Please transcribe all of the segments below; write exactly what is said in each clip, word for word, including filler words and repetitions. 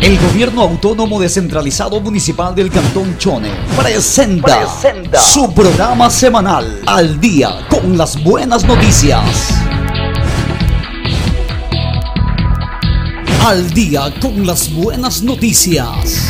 El Gobierno Autónomo Descentralizado Municipal del Cantón Chone presenta, presenta su programa semanal Al Día con las Buenas Noticias. Al Día con las Buenas Noticias.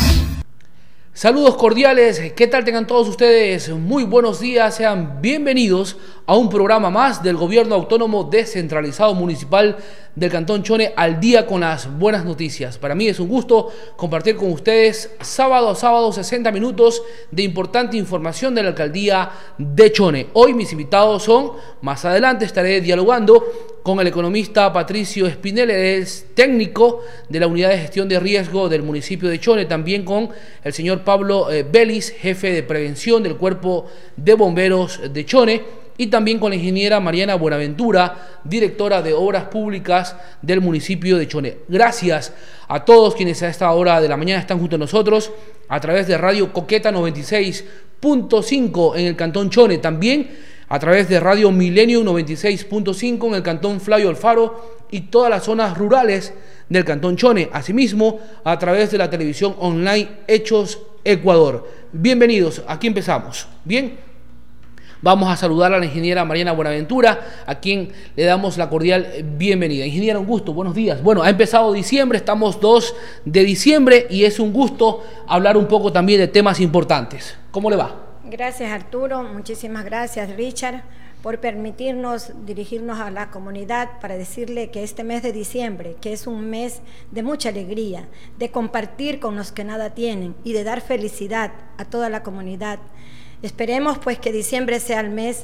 Saludos cordiales, ¿qué tal tengan todos ustedes? Muy buenos días, sean bienvenidos a un programa más del Gobierno Autónomo Descentralizado Municipal del Cantón Chone, Al Día con las Buenas Noticias. Para mí es un gusto compartir con ustedes sábado a sábado sesenta minutos de importante información de la Alcaldía de Chone. Hoy mis invitados son, más adelante estaré dialogando con el economista Patricio Espinel, es técnico de la Unidad de Gestión de Riesgo del municipio de Chone, también con el señor Pablo eh, Belis, jefe de prevención del Cuerpo de Bomberos de Chone, y también con la ingeniera Mariana Buenaventura, directora de Obras Públicas del municipio de Chone. Gracias a todos quienes a esta hora de la mañana están junto a nosotros a través de Radio Coqueta noventa y seis punto cinco en el Cantón Chone, también a través de Radio Milenio noventa y seis punto cinco en el Cantón Flavio Alfaro y todas las zonas rurales del Cantón Chone. Asimismo, a través de la televisión online Hechos Ecuador. Bienvenidos, aquí empezamos. Bien, vamos a saludar a la ingeniera Mariana Buenaventura, a quien le damos la cordial bienvenida. Ingeniera, un gusto, buenos días. Bueno, ha empezado diciembre, estamos dos de diciembre y es un gusto hablar un poco también de temas importantes. ¿Cómo le va? Gracias, Arturo, muchísimas gracias, Richard, por permitirnos dirigirnos a la comunidad para decirle que este mes de diciembre, que es un mes de mucha alegría, de compartir con los que nada tienen y de dar felicidad a toda la comunidad. Esperemos pues que diciembre sea el mes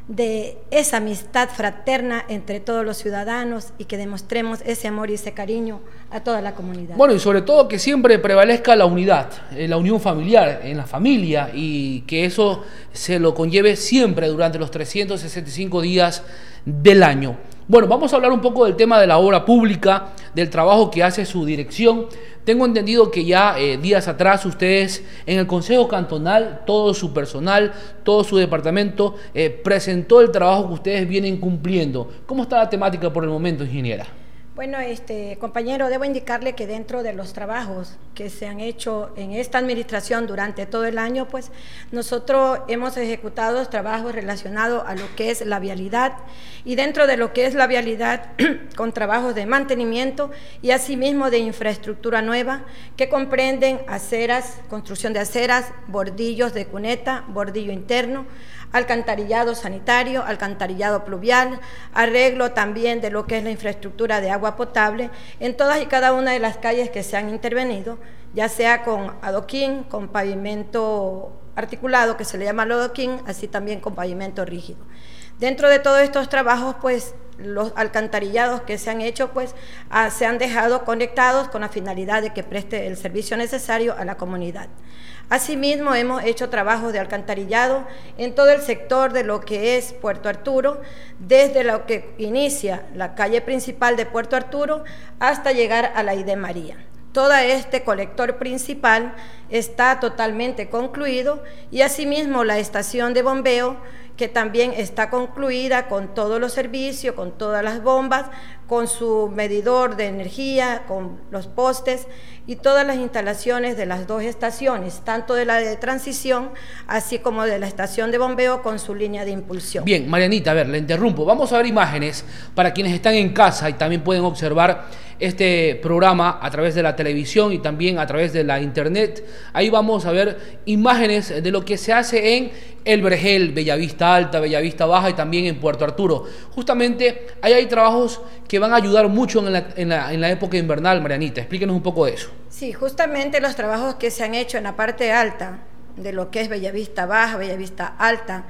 de esa amistad fraterna entre todos los ciudadanos y que demostremos ese amor y ese cariño a toda la comunidad. Bueno, y sobre todo que siempre prevalezca la unidad, eh, la unión familiar en la familia, y que eso se lo conlleve siempre durante los trescientos sesenta y cinco días del año. Bueno, vamos a hablar un poco del tema de la obra pública, del trabajo que hace su dirección. Tengo entendido que ya eh, días atrás ustedes en el Consejo Cantonal, todo su personal, todo su departamento, eh, presentó el trabajo que ustedes vienen cumpliendo. ¿Cómo está la temática por el momento, ingeniera? Bueno, este compañero, debo indicarle que dentro de los trabajos que se han hecho en esta administración durante todo el año, pues nosotros hemos ejecutado trabajos relacionados a lo que es la vialidad, y dentro de lo que es la vialidad con trabajos de mantenimiento y asimismo de infraestructura nueva que comprenden aceras, construcción de aceras, bordillos de cuneta, bordillo interno, alcantarillado sanitario, alcantarillado pluvial, arreglo también de lo que es la infraestructura de agua potable en todas y cada una de las calles que se han intervenido, ya sea con adoquín, con pavimento articulado que se le llama adoquín, así también con pavimento rígido. Dentro de todos estos trabajos, pues los alcantarillados que se han hecho, pues ah, se han dejado conectados con la finalidad de que preste el servicio necesario a la comunidad. Asimismo, hemos hecho trabajos de alcantarillado en todo el sector de lo que es Puerto Arturo, desde lo que inicia la calle principal de Puerto Arturo hasta llegar a la I D María. Todo este colector principal está totalmente concluido y asimismo la estación de bombeo, que también está concluida con todos los servicios, con todas las bombas, con su medidor de energía, con los postes y todas las instalaciones de las dos estaciones, tanto de la de transición, así como de la estación de bombeo con su línea de impulsión. Bien, Marianita, a ver, le interrumpo. Vamos a ver imágenes para quienes están en casa y también pueden observar este programa a través de la televisión y también a través de la internet. Ahí vamos a ver imágenes de lo que se hace en El Vergel, Bellavista Alta, Bellavista Baja y también en Puerto Arturo. Justamente ahí hay trabajos que van a ayudar mucho en la, en la, en la época invernal. Marianita, explíquenos un poco de eso. Sí, justamente los trabajos que se han hecho en la parte alta de lo que es Bellavista Baja, Bellavista Alta,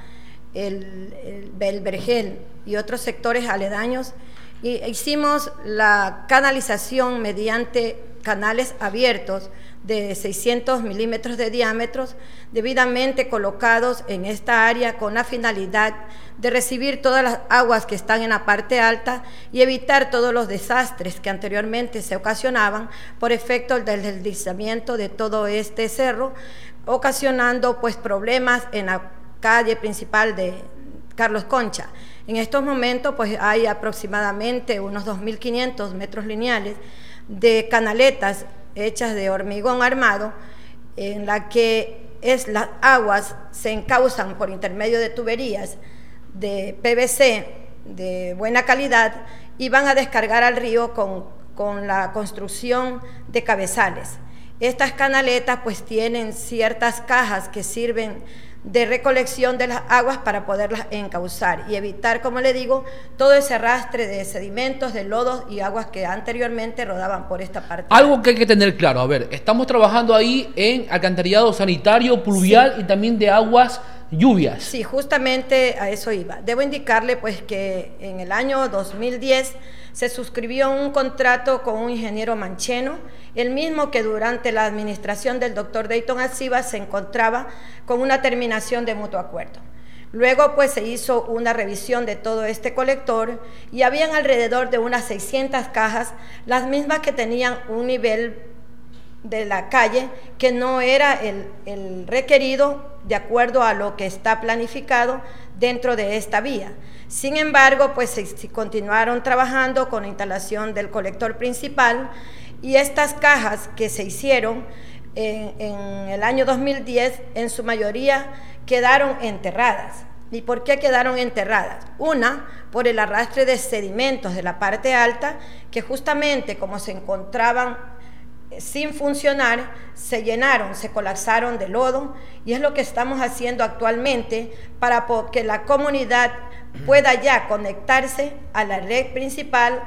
el, el, el Vergel y otros sectores aledaños, y hicimos la canalización mediante canales abiertos de seiscientos milímetros de diámetros, debidamente colocados en esta área con la finalidad de recibir todas las aguas que están en la parte alta y evitar todos los desastres que anteriormente se ocasionaban por efecto del deslizamiento de todo este cerro, ocasionando pues problemas en la calle principal de Carlos Concha. En estos momentos pues hay aproximadamente unos dos mil quinientos metros lineales de canaletas hechas de hormigón armado, en la que es, las aguas se encausan por intermedio de tuberías de P V C de buena calidad y van a descargar al río con, con la construcción de cabezales. Estas canaletas pues tienen ciertas cajas que sirven de recolección de las aguas para poderlas encauzar y evitar, como le digo, todo ese arrastre de sedimentos, de lodos y aguas que anteriormente rodaban por esta parte. Algo que hay que tener claro, a ver, estamos trabajando ahí en alcantarillado sanitario, pluvial, sí, y también de aguas lluvias. Sí, justamente a eso iba. Debo indicarle pues que en el año dos mil diez se suscribió un contrato con un ingeniero mancheno, el mismo que durante la administración del doctor Dayton Alciba se encontraba con una terminación de mutuo acuerdo. Luego pues se hizo una revisión de todo este colector y habían alrededor de unas seiscientas cajas, las mismas que tenían un nivel de la calle que no era el, el requerido de acuerdo a lo que está planificado dentro de esta vía. Sin embargo, pues se, se continuaron trabajando con la instalación del colector principal y estas cajas que se hicieron en, en el año dos mil diez en su mayoría quedaron enterradas. ¿Y por qué quedaron enterradas? Una, por el arrastre de sedimentos de la parte alta, que justamente como se encontraban sin funcionar, se llenaron, se colapsaron de lodo, y es lo que estamos haciendo actualmente para que la comunidad pueda ya conectarse a la red principal,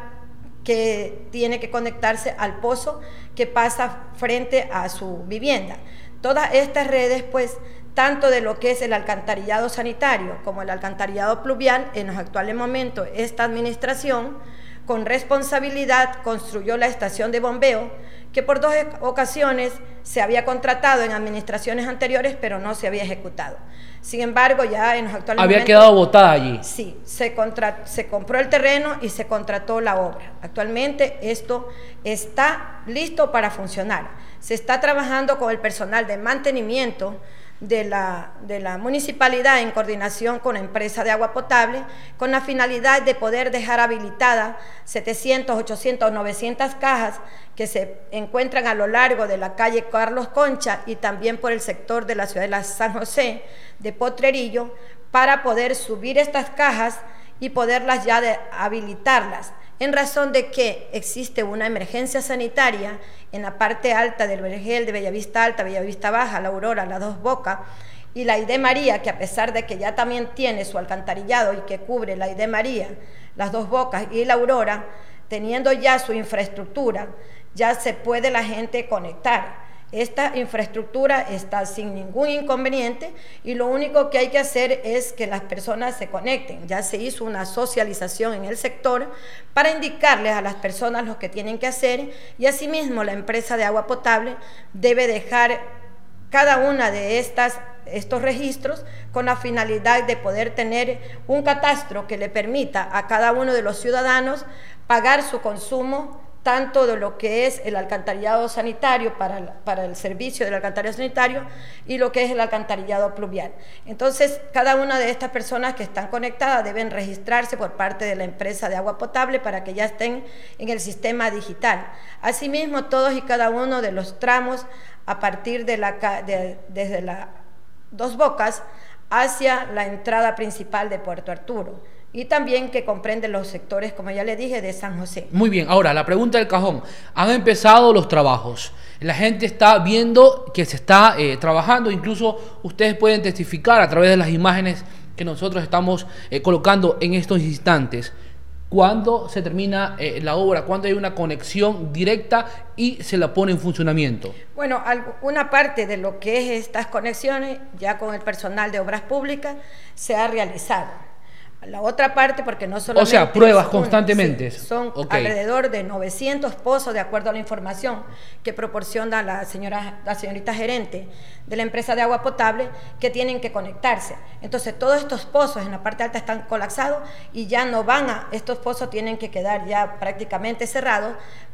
que tiene que conectarse al pozo que pasa frente a su vivienda. Todas estas redes, pues, tanto de lo que es el alcantarillado sanitario como el alcantarillado pluvial, en los actuales momentos esta administración con responsabilidad construyó la estación de bombeo, que por dos ocasiones se había contratado en administraciones anteriores, pero no se había ejecutado. Sin embargo, ya en los actuales había momentos, quedado botada allí. Sí, se, contra, se compró el terreno y se contrató la obra. Actualmente esto está listo para funcionar. Se está trabajando con el personal de mantenimiento de la, de la municipalidad en coordinación con la empresa de agua potable, con la finalidad de poder dejar habilitadas setecientas, ochocientas o novecientas cajas que se encuentran a lo largo de la calle Carlos Concha y también por el sector de la ciudad de San José de Potrerillo, para poder subir estas cajas y poderlas ya de, habilitarlas, en razón de que existe una emergencia sanitaria en la parte alta del vergel de Bellavista Alta, Bellavista Baja, La Aurora, Las Dos Bocas, y la I D María, que a pesar de que ya también tiene su alcantarillado y que cubre la I D María, Las Dos Bocas y La Aurora, teniendo ya su infraestructura, ya se puede la gente conectar. Esta infraestructura está sin ningún inconveniente y lo único que hay que hacer es que las personas se conecten. Ya se hizo una socialización en el sector para indicarles a las personas lo que tienen que hacer, y asimismo la empresa de agua potable debe dejar cada una de estas estos registros con la finalidad de poder tener un catastro que le permita a cada uno de los ciudadanos pagar su consumo, tanto de lo que es el alcantarillado sanitario para, para el servicio del alcantarillado sanitario y lo que es el alcantarillado pluvial. Entonces, cada una de estas personas que están conectadas deben registrarse por parte de la empresa de agua potable para que ya estén en el sistema digital. Asimismo, todos y cada uno de los tramos a partir de la, de, desde las Dos Bocas hacia la entrada principal de Puerto Arturo, y también que comprende los sectores, como ya le dije, de San José. Muy bien, ahora la pregunta del cajón. Han empezado los trabajos, la gente está viendo que se está eh, trabajando, incluso ustedes pueden testificar a través de las imágenes que nosotros estamos eh, colocando en estos instantes. ¿Cuándo se termina eh, la obra? ¿Cuándo hay una conexión directa y se la pone en funcionamiento? Bueno, una parte de lo que es estas conexiones, ya con el personal de obras públicas, se ha realizado. La otra parte, porque no solamente... O sea, pruebas un, constantemente. Sí, son okay. alrededor de novecientos pozos, de acuerdo a la información que proporciona la señora, la señorita gerente de la empresa de agua potable, que tienen que conectarse. Entonces, todos estos pozos en la parte alta están colapsados y ya no van a... Estos pozos tienen que quedar ya prácticamente cerrados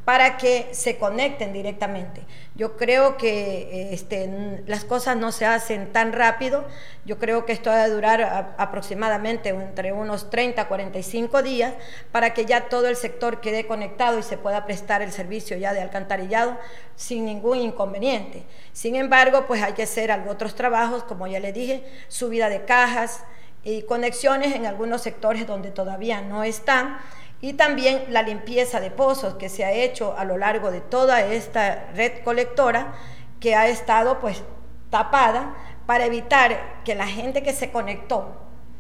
para que se conecten directamente. Yo creo que este, las cosas no se hacen tan rápido. Yo creo que esto va a durar a, aproximadamente entre unos treinta a cuarenta y cinco días para que ya todo el sector quede conectado y se pueda prestar el servicio ya de alcantarillado sin ningún inconveniente. Sin embargo, pues hay que hacer otros trabajos, como ya les dije, subida de cajas y conexiones en algunos sectores donde todavía no están. Y también la limpieza de pozos que se ha hecho a lo largo de toda esta red colectora que ha estado pues tapada para evitar que la gente que se conectó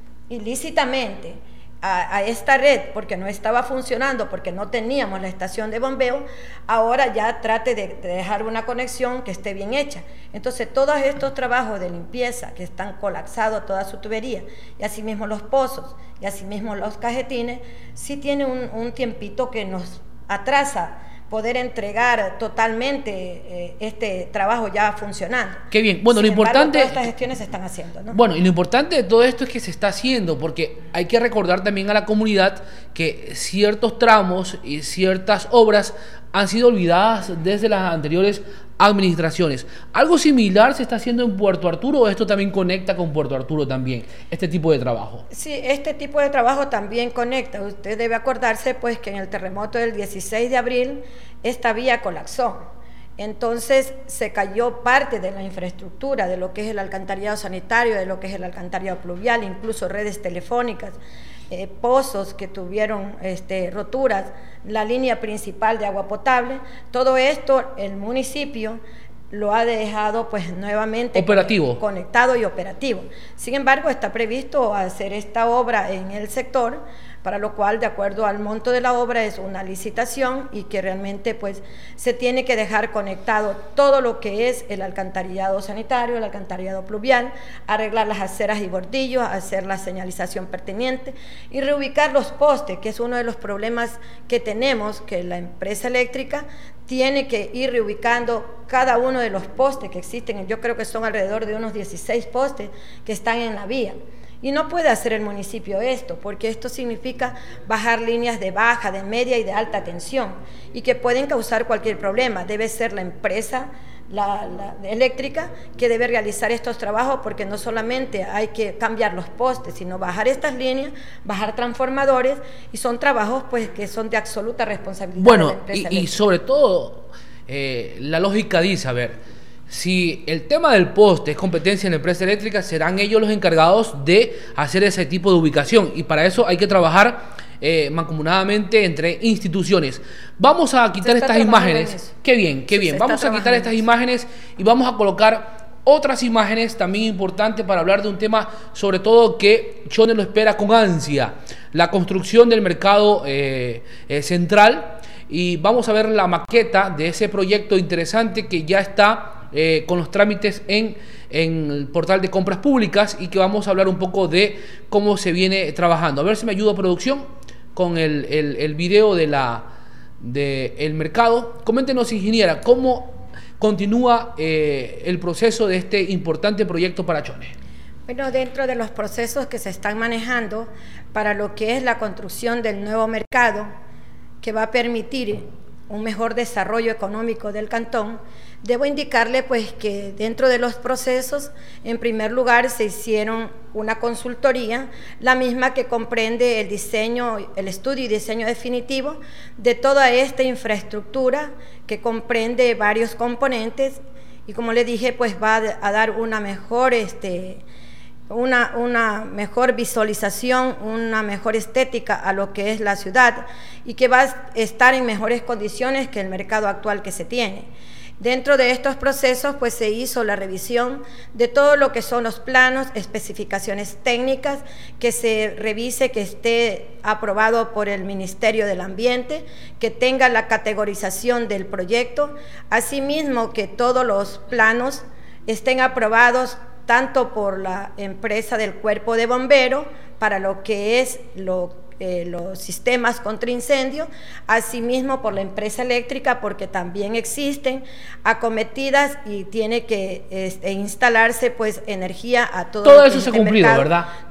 ilícitamente a, a esta red porque no estaba funcionando, porque no teníamos la estación de bombeo, ahora ya trate de, de dejar una conexión que esté bien hecha. Entonces todos estos trabajos de limpieza que están colapsados toda su tubería y asimismo los pozos y asimismo los cajetines, sí tiene un, un tiempito que nos atrasa poder entregar totalmente eh, este trabajo ya funcionando. Qué bien. Bueno, Sin lo embargo, importante... todas estas gestiones se están haciendo, ¿no? Bueno, y lo importante de todo esto es que se está haciendo, porque hay que recordar también a la comunidad que ciertos tramos y ciertas obras han sido olvidadas desde las anteriores administraciones. ¿Algo similar se está haciendo en Puerto Arturo o esto también conecta con Puerto Arturo también, este tipo de trabajo? Sí, este tipo de trabajo también conecta. Usted debe acordarse pues que en el terremoto del dieciséis de abril esta vía colapsó. Entonces se cayó parte de la infraestructura, de lo que es el alcantarillado sanitario, de lo que es el alcantarillado pluvial, incluso redes telefónicas, eh, pozos que tuvieron este, roturas, la línea principal de agua potable. Todo esto el municipio lo ha dejado pues nuevamente operativo, conectado y operativo. Sin embargo, está previsto hacer esta obra en el sector, para lo cual, de acuerdo al monto de la obra, es una licitación y que realmente pues se tiene que dejar conectado todo lo que es el alcantarillado sanitario, el alcantarillado pluvial, arreglar las aceras y bordillos, hacer la señalización pertinente y reubicar los postes, que es uno de los problemas que tenemos, que la empresa eléctrica tiene que ir reubicando cada uno de los postes que existen. Yo creo que son alrededor de unos dieciséis postes que están en la vía. Y no puede hacer el municipio esto, porque esto significa bajar líneas de baja, de media y de alta tensión, y que pueden causar cualquier problema. Debe ser la empresa la, la eléctrica que debe realizar estos trabajos, porque no solamente hay que cambiar los postes, sino bajar estas líneas, bajar transformadores, y son trabajos pues que son de absoluta responsabilidad bueno, de la empresa y, eléctrica. Y sobre todo, eh, la lógica dice, a ver, si el tema del poste es competencia en la empresa eléctrica, serán ellos los encargados de hacer ese tipo de ubicación, y para eso hay que trabajar eh, mancomunadamente entre instituciones. Vamos a quitar estas imágenes. Qué bien, qué bien. Vamos a quitar estas imágenes y vamos a colocar otras imágenes también importantes para hablar de un tema sobre todo que Chone lo espera con ansia: la construcción del mercado eh, eh, central. Y vamos a ver la maqueta de ese proyecto interesante que ya está Eh, con los trámites en, en el portal de compras públicas, y que vamos a hablar un poco de cómo se viene trabajando. A ver si me ayuda producción con el, el, el video de la de el mercado. Coméntenos, ingeniera, cómo continúa eh, el proceso de este importante proyecto para Chone. Bueno, dentro de los procesos que se están manejando para lo que es la construcción del nuevo mercado, que va a permitir un mejor desarrollo económico del cantón, debo indicarle pues que dentro de los procesos, en primer lugar, se hicieron una consultoría, la misma que comprende el diseño, el estudio y diseño definitivo de toda esta infraestructura, que comprende varios componentes, y como le dije, pues va a dar una mejor este Una, una mejor visualización, una mejor estética a lo que es la ciudad, y que va a estar en mejores condiciones que el mercado actual que se tiene. Dentro de estos procesos pues se hizo la revisión de todo lo que son los planos, especificaciones técnicas, que se revise que esté aprobado por el Ministerio del Ambiente, que tenga la categorización del proyecto, asimismo que todos los planos estén aprobados tanto por la empresa del Cuerpo de Bomberos, para lo que es lo, eh, los sistemas contra incendio, asimismo por la empresa eléctrica, porque también existen acometidas y tiene que este, instalarse pues energía a todo. Todo eso se ha cumplido, ¿verdad?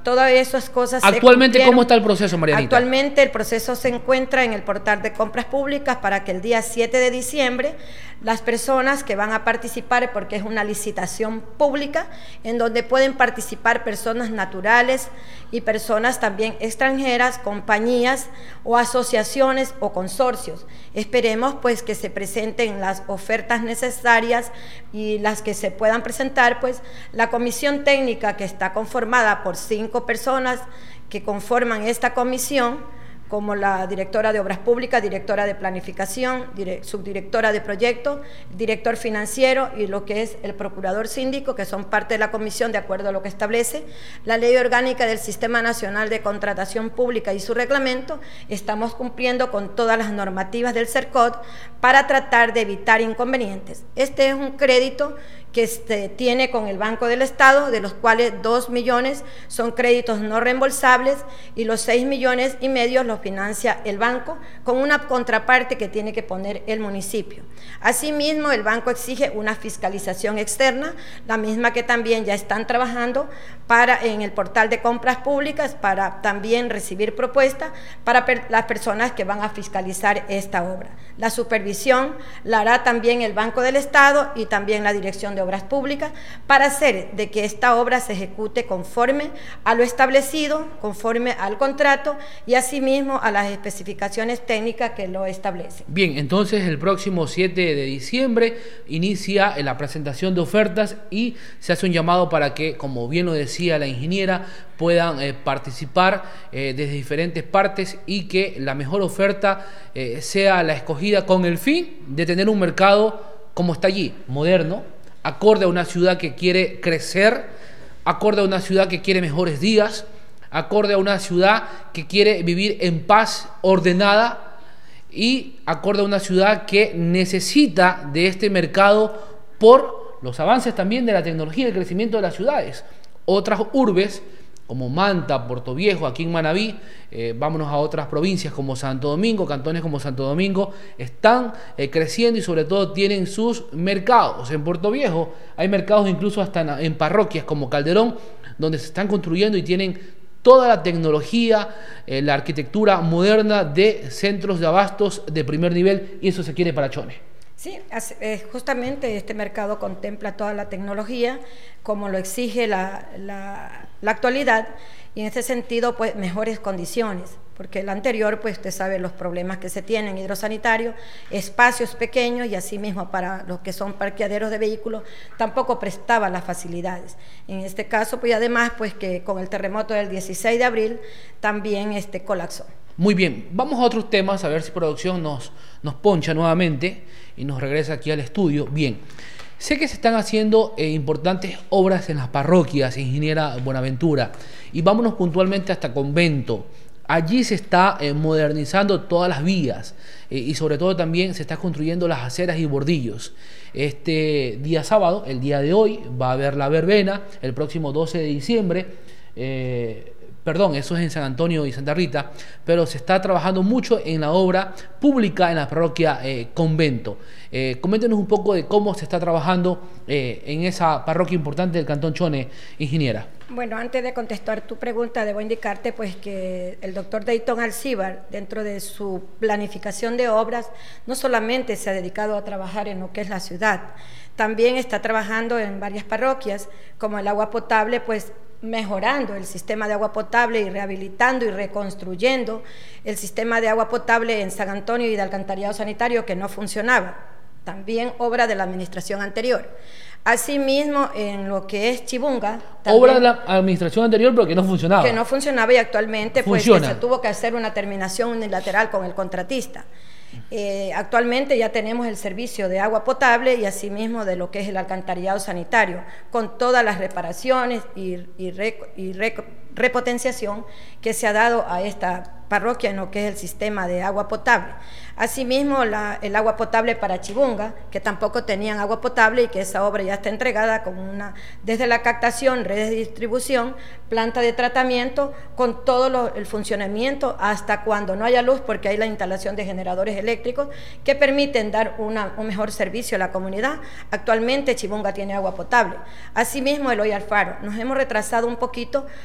todas esas cosas. Actualmente, ¿cómo está el proceso, Marianita? Actualmente el proceso se encuentra en el portal de compras públicas para que el día siete de diciembre las personas que van a participar, porque es una licitación pública, en donde pueden participar personas naturales y personas también extranjeras, compañías o asociaciones o consorcios. Esperemos pues que se presenten las ofertas necesarias y las que se puedan presentar, pues la comisión técnica, que está conformada por cinco personas que conforman esta comisión, como la directora de Obras Públicas, directora de Planificación, dire, subdirectora de Proyectos, director financiero y lo que es el procurador síndico, que son parte de la comisión de acuerdo a lo que establece la Ley Orgánica del Sistema Nacional de Contratación Pública y su reglamento. Estamos cumpliendo con todas las normativas del CERCOT para tratar de evitar inconvenientes. Este es un crédito que este, tiene con el Banco del Estado, de los cuales dos millones son créditos no reembolsables y los seis millones y medio los financia el banco con una contraparte que tiene que poner el municipio. Asimismo, el banco exige una fiscalización externa, la misma que también ya están trabajando para, en el portal de compras públicas, para también recibir propuestas para per, las personas que van a fiscalizar esta obra. La supervisión la hará también el Banco del Estado y también la Dirección de Obras Públicas para hacer de que esta obra se ejecute conforme a lo establecido, conforme al contrato y asimismo a las especificaciones técnicas que lo establecen. Bien, entonces el próximo siete de diciembre inicia la presentación de ofertas y se hace un llamado para que, como bien lo decía la ingeniera, puedan eh, participar eh, desde diferentes partes y que la mejor oferta eh, sea la escogida con el fin de tener un mercado como está allí, moderno, acorde a una ciudad que quiere crecer, acorde a una ciudad que quiere mejores días, acorde a una ciudad que quiere vivir en paz, ordenada, y acorde a una ciudad que necesita de este mercado por los avances también de la tecnología y el crecimiento de las ciudades. Otras urbes como Manta, Puerto Viejo, aquí en Manabí, eh, vámonos a otras provincias como Santo Domingo, cantones como Santo Domingo, están eh, creciendo y sobre todo tienen sus mercados. En Puerto Viejo hay mercados incluso hasta en, en parroquias como Calderón, donde se están construyendo y tienen toda la tecnología, eh, la arquitectura moderna de centros de abastos de primer nivel, y eso se quiere para Chone. Sí, justamente este mercado contempla toda la tecnología como lo exige la, la, la actualidad, y en ese sentido pues mejores condiciones, porque el anterior pues usted sabe los problemas que se tienen hidrosanitarios, espacios pequeños y asimismo para los que son parqueaderos de vehículos tampoco prestaba las facilidades. En este caso pues además pues que con el terremoto del dieciséis de abril también este colapsó. Muy bien, vamos a otros temas, a ver si producción nos, nos poncha nuevamente y nos regresa aquí al estudio. Bien, sé que se están haciendo eh, importantes obras en las parroquias, ingeniera Buenaventura, y vámonos puntualmente hasta Convento. Allí se está eh, modernizando todas las vías eh, y sobre todo también se está construyendo las aceras y bordillos. Este día sábado, el día de hoy, va a haber la verbena, el próximo doce de diciembre, eh, Perdón, eso es en San Antonio y Santa Rita, pero se está trabajando mucho en la obra pública en la parroquia eh, Convento. Eh, coméntenos un poco de cómo se está trabajando eh, en esa parroquia importante del Cantón Chone, ingeniera. Bueno, antes de contestar tu pregunta, debo indicarte pues que el doctor Dayton Alcíbar, dentro de su planificación de obras, no solamente se ha dedicado a trabajar en lo que es la ciudad, también está trabajando en varias parroquias, como el agua potable, pues mejorando el sistema de agua potable y rehabilitando y reconstruyendo el sistema de agua potable en San Antonio y de alcantarillado sanitario que no funcionaba, también obra de la administración anterior. Asimismo, en lo que es Chibunga, obra de la administración anterior pero que no funcionaba. Que no funcionaba y actualmente pues, que se tuvo que hacer una terminación unilateral con el contratista. Eh, actualmente ya tenemos el servicio de agua potable y asimismo de lo que es el alcantarillado sanitario, con todas las reparaciones y, y, re, y re, repotenciación que se ha dado a esta parroquia en lo que es el sistema de agua potable. Asimismo, la, el agua potable para Chibunga, que tampoco tenían agua potable y que esa obra ya está entregada con una, desde la captación, redes de distribución, planta de tratamiento, con todo lo, el funcionamiento hasta cuando no haya luz, porque hay la instalación de generadores eléctricos que permiten dar una, un mejor servicio a la comunidad. Actualmente Chibunga tiene agua potable. Asimismo, el Hoy al Faro. Nos hemos retrasado un poquito por cuanto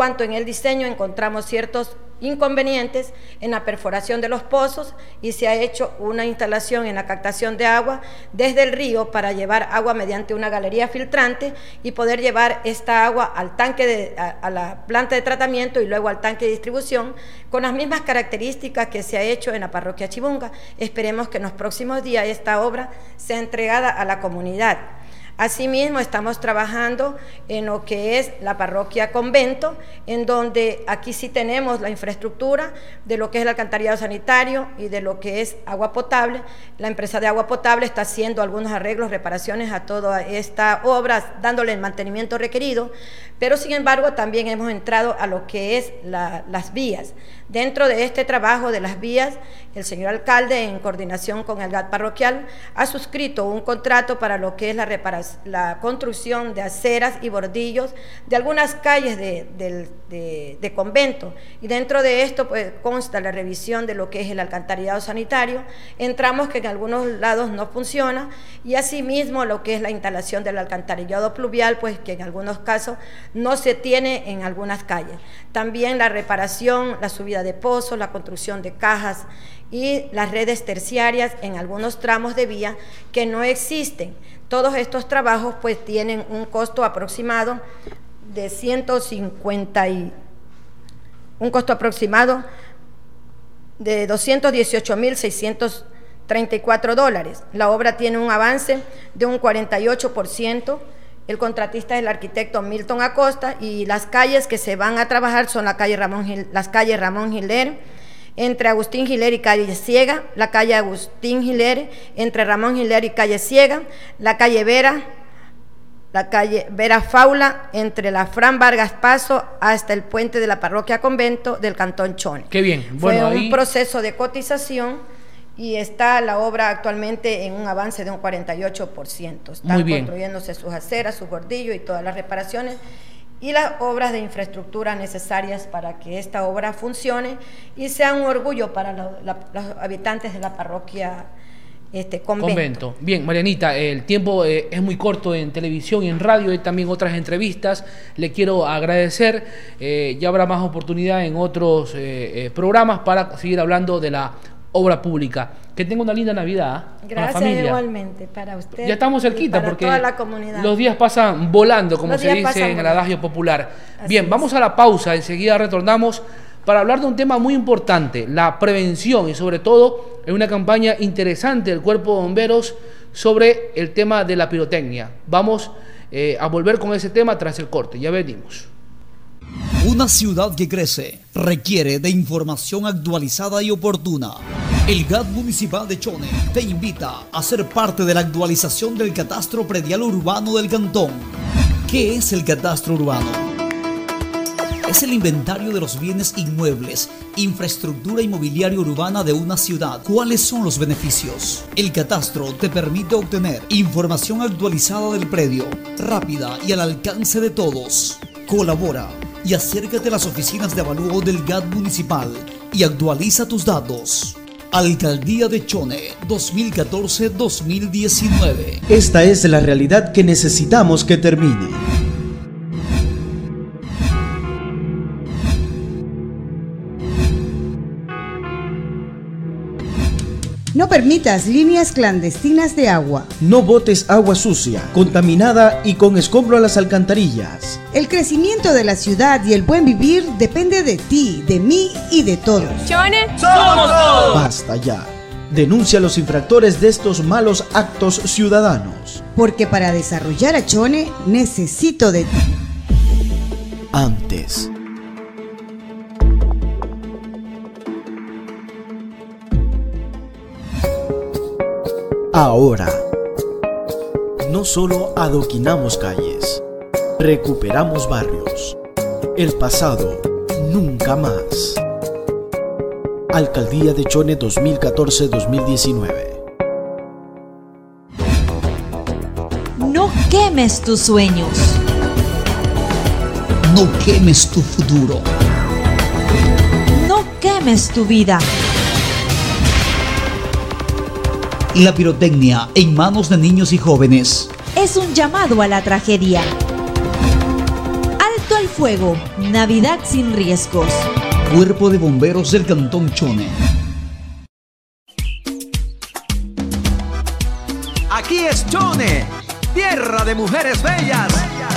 cuanto en el diseño encontramos ciertos inconvenientes en la perforación de los pozos y se ha hecho una instalación en la captación de agua desde el río para llevar agua mediante una galería filtrante y poder llevar esta agua al tanque de, a, a la planta de tratamiento y luego al tanque de distribución con las mismas características que se ha hecho en la parroquia Chibunga. Esperemos que en los próximos días esta obra sea entregada a la comunidad. Asimismo, estamos trabajando en lo que es la parroquia Convento, en donde aquí sí tenemos la infraestructura de lo que es el alcantarillado sanitario y de lo que es agua potable. La empresa de agua potable está haciendo algunos arreglos, reparaciones a toda esta obra, dándole el mantenimiento requerido, pero sin embargo también hemos entrado a lo que es la, las vías. Dentro de este trabajo de las vías, el señor alcalde, en coordinación con el G A T parroquial, ha suscrito un contrato para lo que es la, reparación, la construcción de aceras y bordillos de algunas calles de, de, de, de convento. Y dentro de esto pues, consta la revisión de lo que es el alcantarillado sanitario. Entramos que en algunos lados no funciona y asimismo lo que es la instalación del alcantarillado pluvial, pues que en algunos casos no se tiene en algunas calles. También la reparación, la subida de pozos, la construcción de cajas y las redes terciarias en algunos tramos de vía que no existen. Todos estos trabajos pues tienen un costo aproximado de ciento cincuenta y un costo aproximado de doscientos dieciocho mil seiscientos treinta y cuatro dólares. La obra tiene un avance de un cuarenta y ocho por ciento. El contratista es el arquitecto Milton Acosta y las calles que se van a trabajar son la calle Ramón Gil, las calles Ramón Giler, entre Agustín Giler y calle Ciega, la calle Agustín Giler, entre Ramón Giler y calle Ciega, la calle Vera, la calle Vera Faula, entre la Fran Vargas Paso hasta el puente de la parroquia Convento del Cantón Chone. Qué bien. Bueno, Fue un ahí... proceso de cotización y está la obra actualmente en un avance de un cuarenta y ocho por ciento. Están construyéndose sus aceras, sus bordillos y todas las reparaciones y las obras de infraestructura necesarias para que esta obra funcione y sea un orgullo para la, la, los habitantes de la parroquia este, Convento. Convento. Bien, Marianita, el tiempo eh, es muy corto en televisión y en radio, y también otras entrevistas. Le quiero agradecer, eh, ya habrá más oportunidad en otros eh, eh, programas para seguir hablando de la obra pública. Que tenga una linda Navidad. Gracias, para la familia. Igualmente para usted. Ya estamos cerquita para porque toda la comunidad. Los días pasan volando, como los se dice en el adagio popular. Así Bien, es. Vamos a la pausa, enseguida retornamos para hablar de un tema muy importante, la prevención, y sobre todo en una campaña interesante del Cuerpo de Bomberos sobre el tema de la pirotecnia. Vamos eh, a volver con ese tema tras el corte, ya venimos. Una ciudad que crece requiere de información actualizada y oportuna. El G A T Municipal de Chone te invita a ser parte de la actualización del Catastro Predial Urbano del Cantón. ¿Qué es el Catastro Urbano? Es el inventario de los bienes inmuebles, infraestructura inmobiliaria urbana de una ciudad. ¿Cuáles son los beneficios? El catastro te permite obtener información actualizada del predio, rápida y al alcance de todos. Colabora y acércate a las oficinas de avalúo del G A T Municipal y actualiza tus datos. Alcaldía de Chone dos mil catorce a dos mil diecinueve. Esta es la realidad que necesitamos que termine. No permitas líneas clandestinas de agua. No botes agua sucia, contaminada y con escombro a las alcantarillas. El crecimiento de la ciudad y el buen vivir depende de ti, de mí y de todos. Chone, somos todos. Basta ya. Denuncia a los infractores de estos malos actos ciudadanos. Porque para desarrollar a Chone necesito de ti. Antes. Ahora, no solo adoquinamos calles, recuperamos barrios. El pasado, nunca más. Alcaldía de Chone dos mil catorce a dos mil diecinueve. No quemes tus sueños. No quemes tu futuro. No quemes tu vida. La pirotecnia en manos de niños y jóvenes es un llamado a la tragedia. Alto al al fuego, Navidad sin riesgos. Cuerpo de Bomberos del Cantón Chone. Aquí es Chone, tierra de mujeres bellas.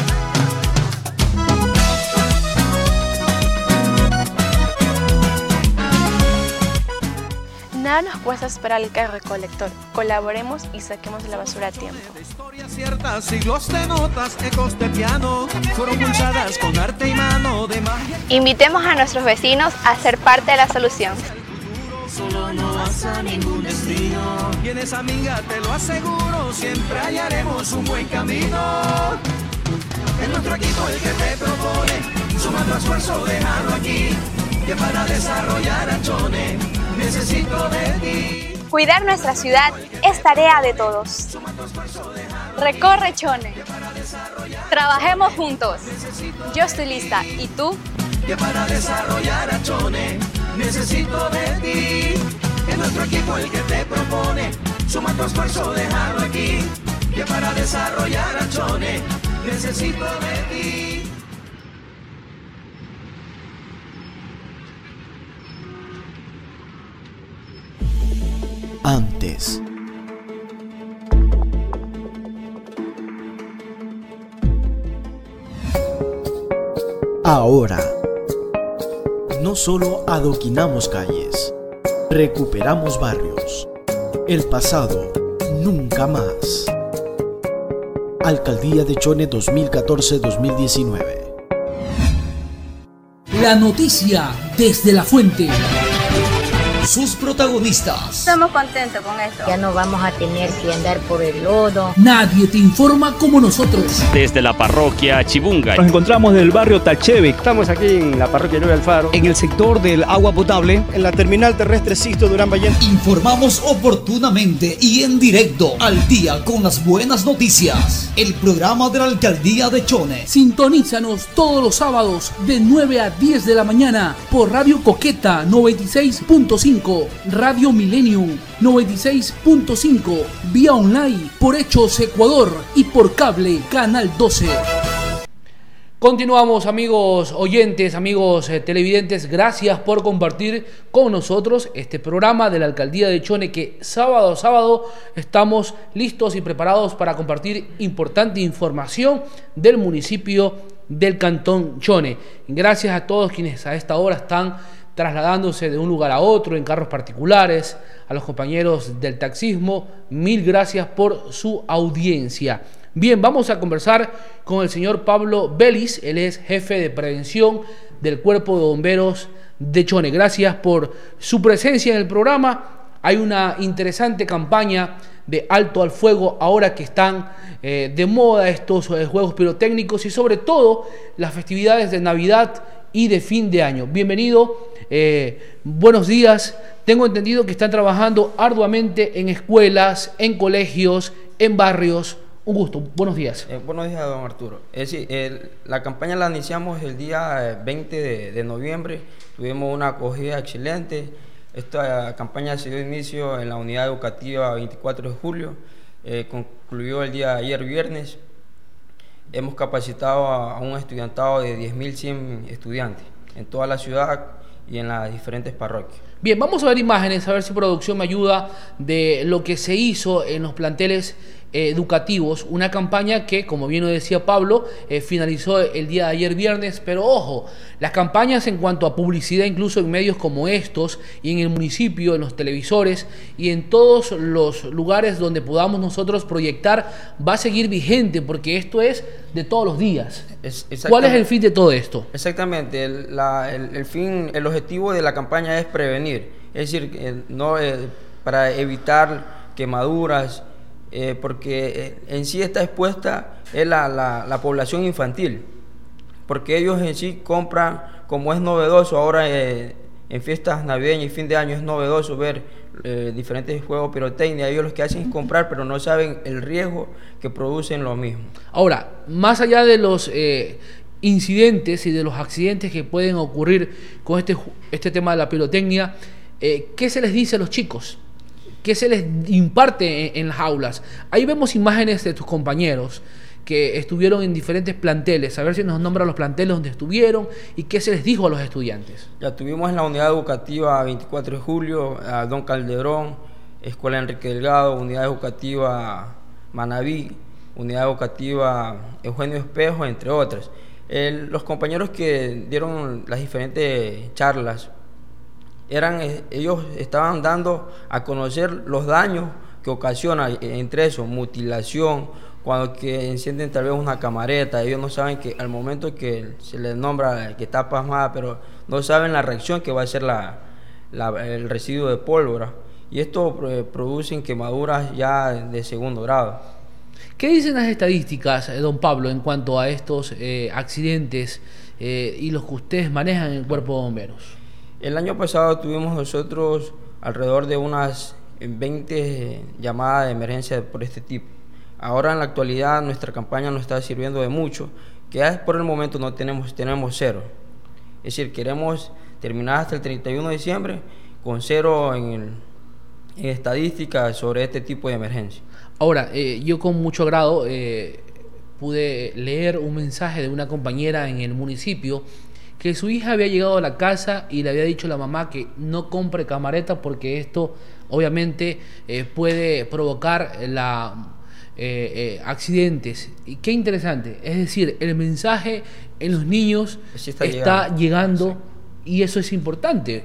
Nada nos cuesta esperar el carro recolector. Colaboremos y saquemos la basura a tiempo. Historias ciertas, siglos de notas, ecos de piano, fueron pulsadas con arte y mano de magia. Invitemos a nuestros vecinos a ser parte de la solución. Solo no vas a ningún destino. Vienes amiga, te lo aseguro, siempre hallaremos un buen camino. Es nuestro equipo el que te propone, suma tu esfuerzo, déjalo aquí, que para desarrollar a Chone necesito de ti. Cuidar nuestra ciudad es tarea de todos. Recorre Chone. Trabajemos juntos. Yo estoy lista. ¿Y tú? Que para desarrollar a Chone necesito de ti. Es nuestro equipo el que te propone, suma tu esfuerzo, déjalo aquí, que para desarrollar a Chone necesito de ti. Antes. Ahora. No solo adoquinamos calles, recuperamos barrios. El pasado, nunca más. Alcaldía de Chone dos mil catorce a dos mil diecinueve. La noticia desde la fuente. Sus protagonistas. Estamos contentos con esto. Ya no vamos a tener que andar por el lodo. Nadie te informa como nosotros. Desde la parroquia Chibunga. Nos encontramos en el barrio Tacheve. Estamos aquí en la parroquia Nueva Alfaro. En el sector del agua potable. En la terminal terrestre Sisto Durán Ballén. Informamos oportunamente y en directo, al día con las buenas noticias. El programa de la Alcaldía de Chone. Sintonízanos todos los sábados de nueve a diez de la mañana por Radio Coqueta noventa y seis punto cinco, Radio Millennium noventa y seis punto cinco, vía online por Hechos Ecuador y por cable Canal doce. Continuamos, amigos oyentes, amigos eh, televidentes, gracias por compartir con nosotros este programa de la Alcaldía de Chone, que sábado a sábado estamos listos y preparados para compartir importante información del municipio del Cantón Chone. Gracias a todos quienes a esta hora están trasladándose de un lugar a otro en carros particulares, a los compañeros del taxismo, mil gracias por su audiencia. Bien, vamos a conversar con el señor Pablo Vélez, él es jefe de prevención del Cuerpo de Bomberos de Chone. Gracias por su presencia en el programa. Hay una interesante campaña de alto al fuego ahora que están eh, de moda estos eh, juegos pirotécnicos y sobre todo las festividades de Navidad y de fin de año. Bienvenido, eh, buenos días. Tengo entendido que están trabajando arduamente en escuelas, en colegios, en barrios. Un gusto, buenos días. Eh, buenos días, don Arturo. Es decir, el, la campaña la iniciamos el día veinte de, de noviembre. Tuvimos una acogida excelente. Esta campaña se dio inicio en la unidad educativa veinticuatro de julio. Eh, concluyó el día de ayer viernes. Hemos capacitado a, a un estudiantado de diez mil cien estudiantes en toda la ciudad y en las diferentes parroquias. Bien, vamos a ver imágenes, a ver si producción me ayuda de lo que se hizo en los planteles eh, educativos. Una campaña que, como bien lo decía Pablo, eh, finalizó el día de ayer viernes, pero ojo, las campañas en cuanto a publicidad, incluso en medios como estos, y en el municipio, en los televisores, y en todos los lugares donde podamos nosotros proyectar, va a seguir vigente, porque esto es de todos los días. Es, ¿Cuál es el fin de todo esto? Exactamente, el, la, el, el fin, el objetivo de la campaña es prevenir. Es decir, eh, no eh, para evitar quemaduras, eh, porque eh, en sí está expuesta es la, la, la población infantil, porque ellos en sí compran, como es novedoso ahora eh, en fiestas navideñas y fin de año es novedoso ver eh, diferentes juegos pirotecnia. Ellos lo que hacen es comprar, pero no saben el riesgo que producen lo mismo. Ahora, más allá de los eh, incidentes y de los accidentes que pueden ocurrir con este, este tema de la pirotecnia, eh, ¿qué se les dice a los chicos? ¿Qué se les imparte en, en las aulas? Ahí vemos imágenes de tus compañeros que estuvieron en diferentes planteles. A ver si nos nombra los planteles donde estuvieron y qué se les dijo a los estudiantes. Ya tuvimos en la unidad educativa veinticuatro de julio, a Don Calderón, Escuela Enrique Delgado, unidad educativa Manaví, unidad educativa Eugenio Espejo, entre otras. El, los compañeros que dieron las diferentes charlas, eran, ellos estaban dando a conocer los daños que ocasiona, entre eso, mutilación, cuando que encienden tal vez una camareta. Ellos no saben que al momento que se les nombra que está pasmada, pero no saben la reacción que va a hacer la, la, el residuo de pólvora, y esto eh, produce quemaduras ya de segundo grado. ¿Qué dicen las estadísticas, eh, don Pablo, en cuanto a estos eh, accidentes eh, y los que ustedes manejan en el Cuerpo de Bomberos? El año pasado tuvimos nosotros alrededor de unas veinte llamadas de emergencia por este tipo. Ahora en la actualidad nuestra campaña nos está sirviendo de mucho, que por el momento no tenemos, tenemos cero. Es decir, queremos terminar hasta el treinta y uno de diciembre con cero en, el, en estadísticas sobre este tipo de emergencia. Ahora, eh, yo con mucho agrado eh, pude leer un mensaje de una compañera en el municipio que su hija había llegado a la casa y le había dicho a la mamá que no compre camareta porque esto obviamente eh, puede provocar la, eh, eh, accidentes. Y qué interesante, es decir, el mensaje en los niños sí está, está llegando, llegando sí. Y eso es importante.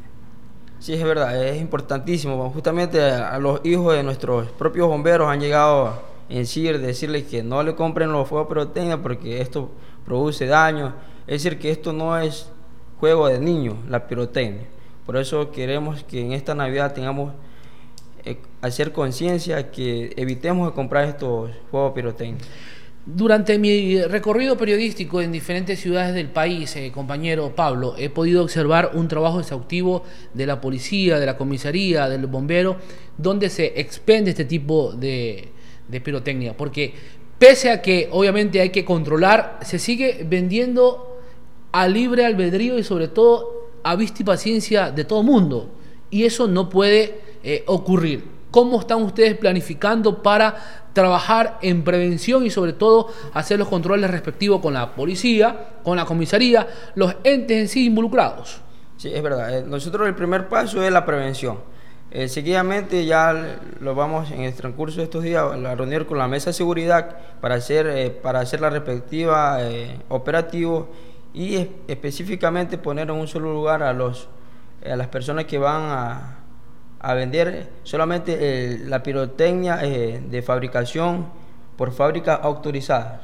Sí, es verdad, es importantísimo. Justamente a los hijos de nuestros propios bomberos han llegado a decir, decirles que no le compren los fuegos pirotécnicos porque esto produce daño. Es decir, que esto no es juego de niños, la pirotecnia. Por eso queremos que en esta Navidad tengamos eh, hacer conciencia, que evitemos de comprar estos fuegos pirotécnicos. Durante mi recorrido periodístico en diferentes ciudades del país, eh, compañero Pablo, he podido observar un trabajo exhaustivo de la policía, de la comisaría, del bombero, donde se expende este tipo de, de pirotecnia. Porque pese a que obviamente hay que controlar, se sigue vendiendo a libre albedrío y sobre todo a vista y paciencia de todo mundo. Y eso no puede eh, ocurrir. ¿Cómo están ustedes planificando para trabajar en prevención y sobre todo hacer los controles respectivos con la policía, con la comisaría, los entes en sí involucrados? Sí, es verdad. Nosotros el primer paso es la prevención. Eh, seguidamente ya lo vamos en el transcurso de estos días a reunir con la mesa de seguridad para hacer, eh, para hacer la respectiva eh, operativos y es, específicamente poner en un solo lugar a, los, a las personas que van a a vender solamente eh, la pirotecnia eh, de fabricación por fábricas autorizadas,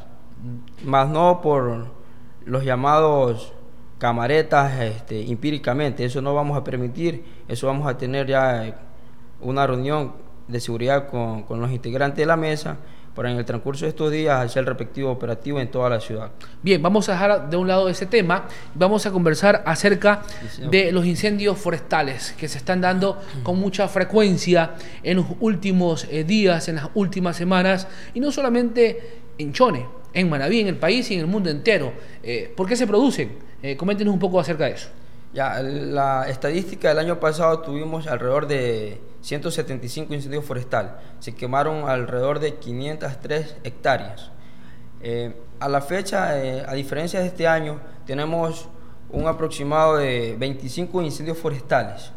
más no por los llamados camaretas este, empíricamente. Eso no vamos a permitir. Eso vamos a tener ya una reunión de seguridad con, con los integrantes de la mesa para en el transcurso de estos días hacer el respectivo operativo en toda la ciudad. Bien, vamos a dejar de un lado ese tema, vamos a conversar acerca de los incendios forestales que se están dando con mucha frecuencia en los últimos eh, días, en las últimas semanas, y no solamente en Chone, en Manaví, en el país y en el mundo entero. Eh, ¿Por qué se producen? Eh, coméntenos un poco acerca de eso. Ya, la estadística del año pasado tuvimos alrededor de ciento setenta y cinco incendios forestales. Se quemaron alrededor de quinientas tres hectáreas. Eh, a la fecha, eh, a diferencia de este año, tenemos un aproximado de veinticinco incendios forestales.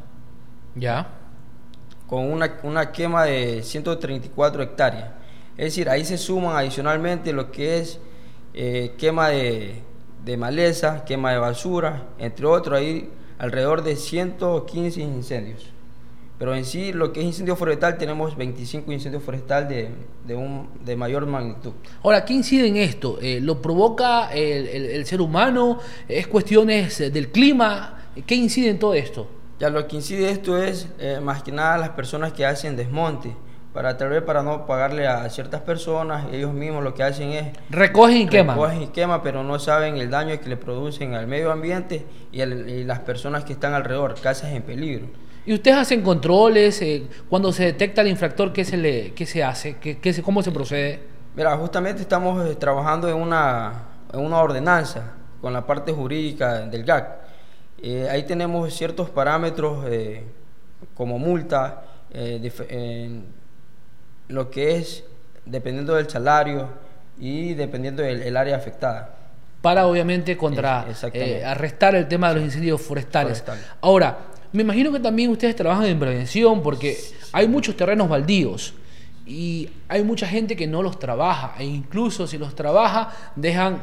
Ya. Con una, una quema de ciento treinta y cuatro hectáreas. Es decir, ahí se suman adicionalmente lo que es eh, quema de... de maleza, quema de basura, entre otros, hay alrededor de ciento quince incendios. Pero en sí, lo que es incendio forestal, tenemos veinticinco incendios forestales de, de, un, de mayor magnitud. Ahora, ¿qué incide en esto? Eh, ¿Lo provoca el, el, el ser humano? ¿Es cuestiones del clima? ¿Qué incide en todo esto? Ya, lo que incide esto es, eh, más que nada, las personas que hacen desmonte. Para tal vez para no pagarle a ciertas personas, ellos mismos lo que hacen es recogen y queman. Recogen y queman, pero no saben el daño que le producen al medio ambiente y, el, y las personas que están alrededor, casas en peligro. ¿Y ustedes hacen controles? Eh, cuando se detecta el infractor, ¿qué se le qué se hace? ¿Qué, qué se, ¿Cómo se procede? Mira, justamente estamos eh, trabajando en una, en una ordenanza con la parte jurídica del G A C. Eh, ahí tenemos ciertos parámetros eh, como multa, eh, de, eh, lo que es, dependiendo del salario, y dependiendo del el área afectada. Para obviamente contra eh, arrestar el tema de los incendios forestales. forestales. Ahora, me imagino que también ustedes trabajan en prevención porque hay muchos terrenos baldíos y hay mucha gente que no los trabaja e incluso si los trabaja dejan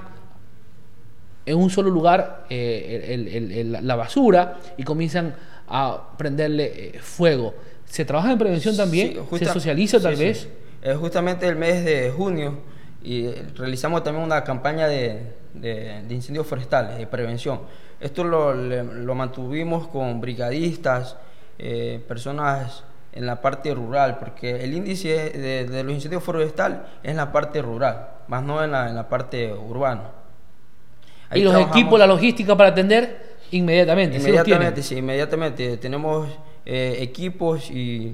en un solo lugar eh, el, el, el, la basura y comienzan a prenderle eh, fuego. ¿Se trabaja en prevención también? Sí, justa, ¿se socializa tal sí, vez? Sí. Eh, justamente el mes de junio y realizamos también una campaña de, de, de incendios forestales, de prevención. Esto lo, lo mantuvimos con brigadistas, eh, personas en la parte rural, porque el índice de, de los incendios forestales es en la parte rural, más no en la, en la parte urbana. Ahí ¿y los equipos, la logística para atender inmediatamente? Inmediatamente, sí, inmediatamente. Tenemos eh, equipos y,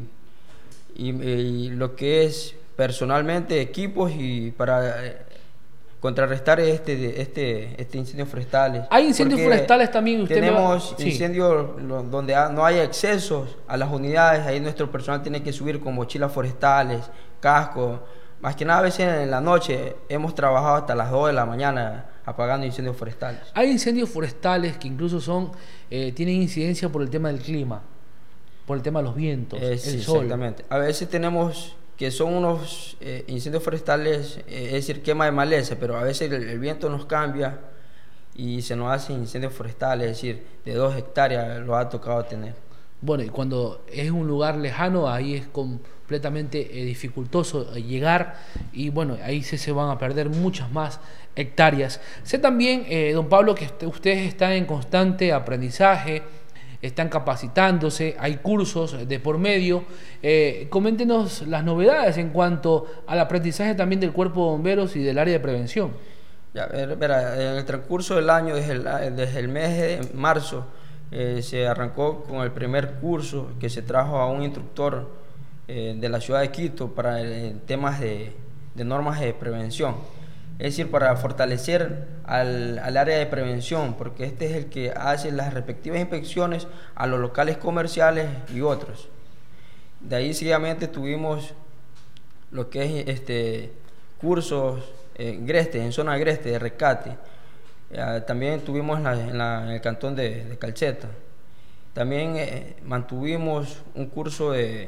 y, y lo que es personalmente equipos y para eh, contrarrestar este, este, este incendios forestales. ¿Hay incendios forestales también? Usted tenemos me... incendios sí. donde no hay accesos a las unidades, ahí nuestro personal tiene que subir con mochilas forestales, cascos. Más que nada a veces en la noche hemos trabajado hasta las dos de la mañana apagando incendios forestales. Hay incendios forestales que incluso son eh, tienen incidencia por el tema del clima, por el tema de los vientos, eh, el sí, sol. Exactamente. A veces tenemos que son unos eh, incendios forestales, eh, es decir, quema de maleza, pero a veces el, el viento nos cambia y se nos hacen incendios forestales, es decir, de dos hectáreas lo ha tocado tener. Bueno, y cuando es un lugar lejano, ahí es completamente eh, dificultoso llegar y bueno, ahí se, se van a perder muchas más hectáreas. Sé también, eh, don Pablo, que ustedes están en constante aprendizaje, están capacitándose, hay cursos de por medio. Eh, coméntenos las novedades en cuanto al aprendizaje también del Cuerpo de Bomberos y del área de prevención. Ya, verá, en el transcurso del año, desde el, desde el mes de marzo, eh, se arrancó con el primer curso que se trajo a un instructor eh, de la ciudad de Quito para el, temas de, de normas de prevención. Es decir, para fortalecer al, al área de prevención, porque este es el que hace las respectivas inspecciones a los locales comerciales y otros. De ahí seguidamente tuvimos lo que es este, cursos eh, Greste, en zona Greste de rescate. Eh, también tuvimos en, la, en, la, en el cantón de, de Calceta. También eh, mantuvimos un curso de,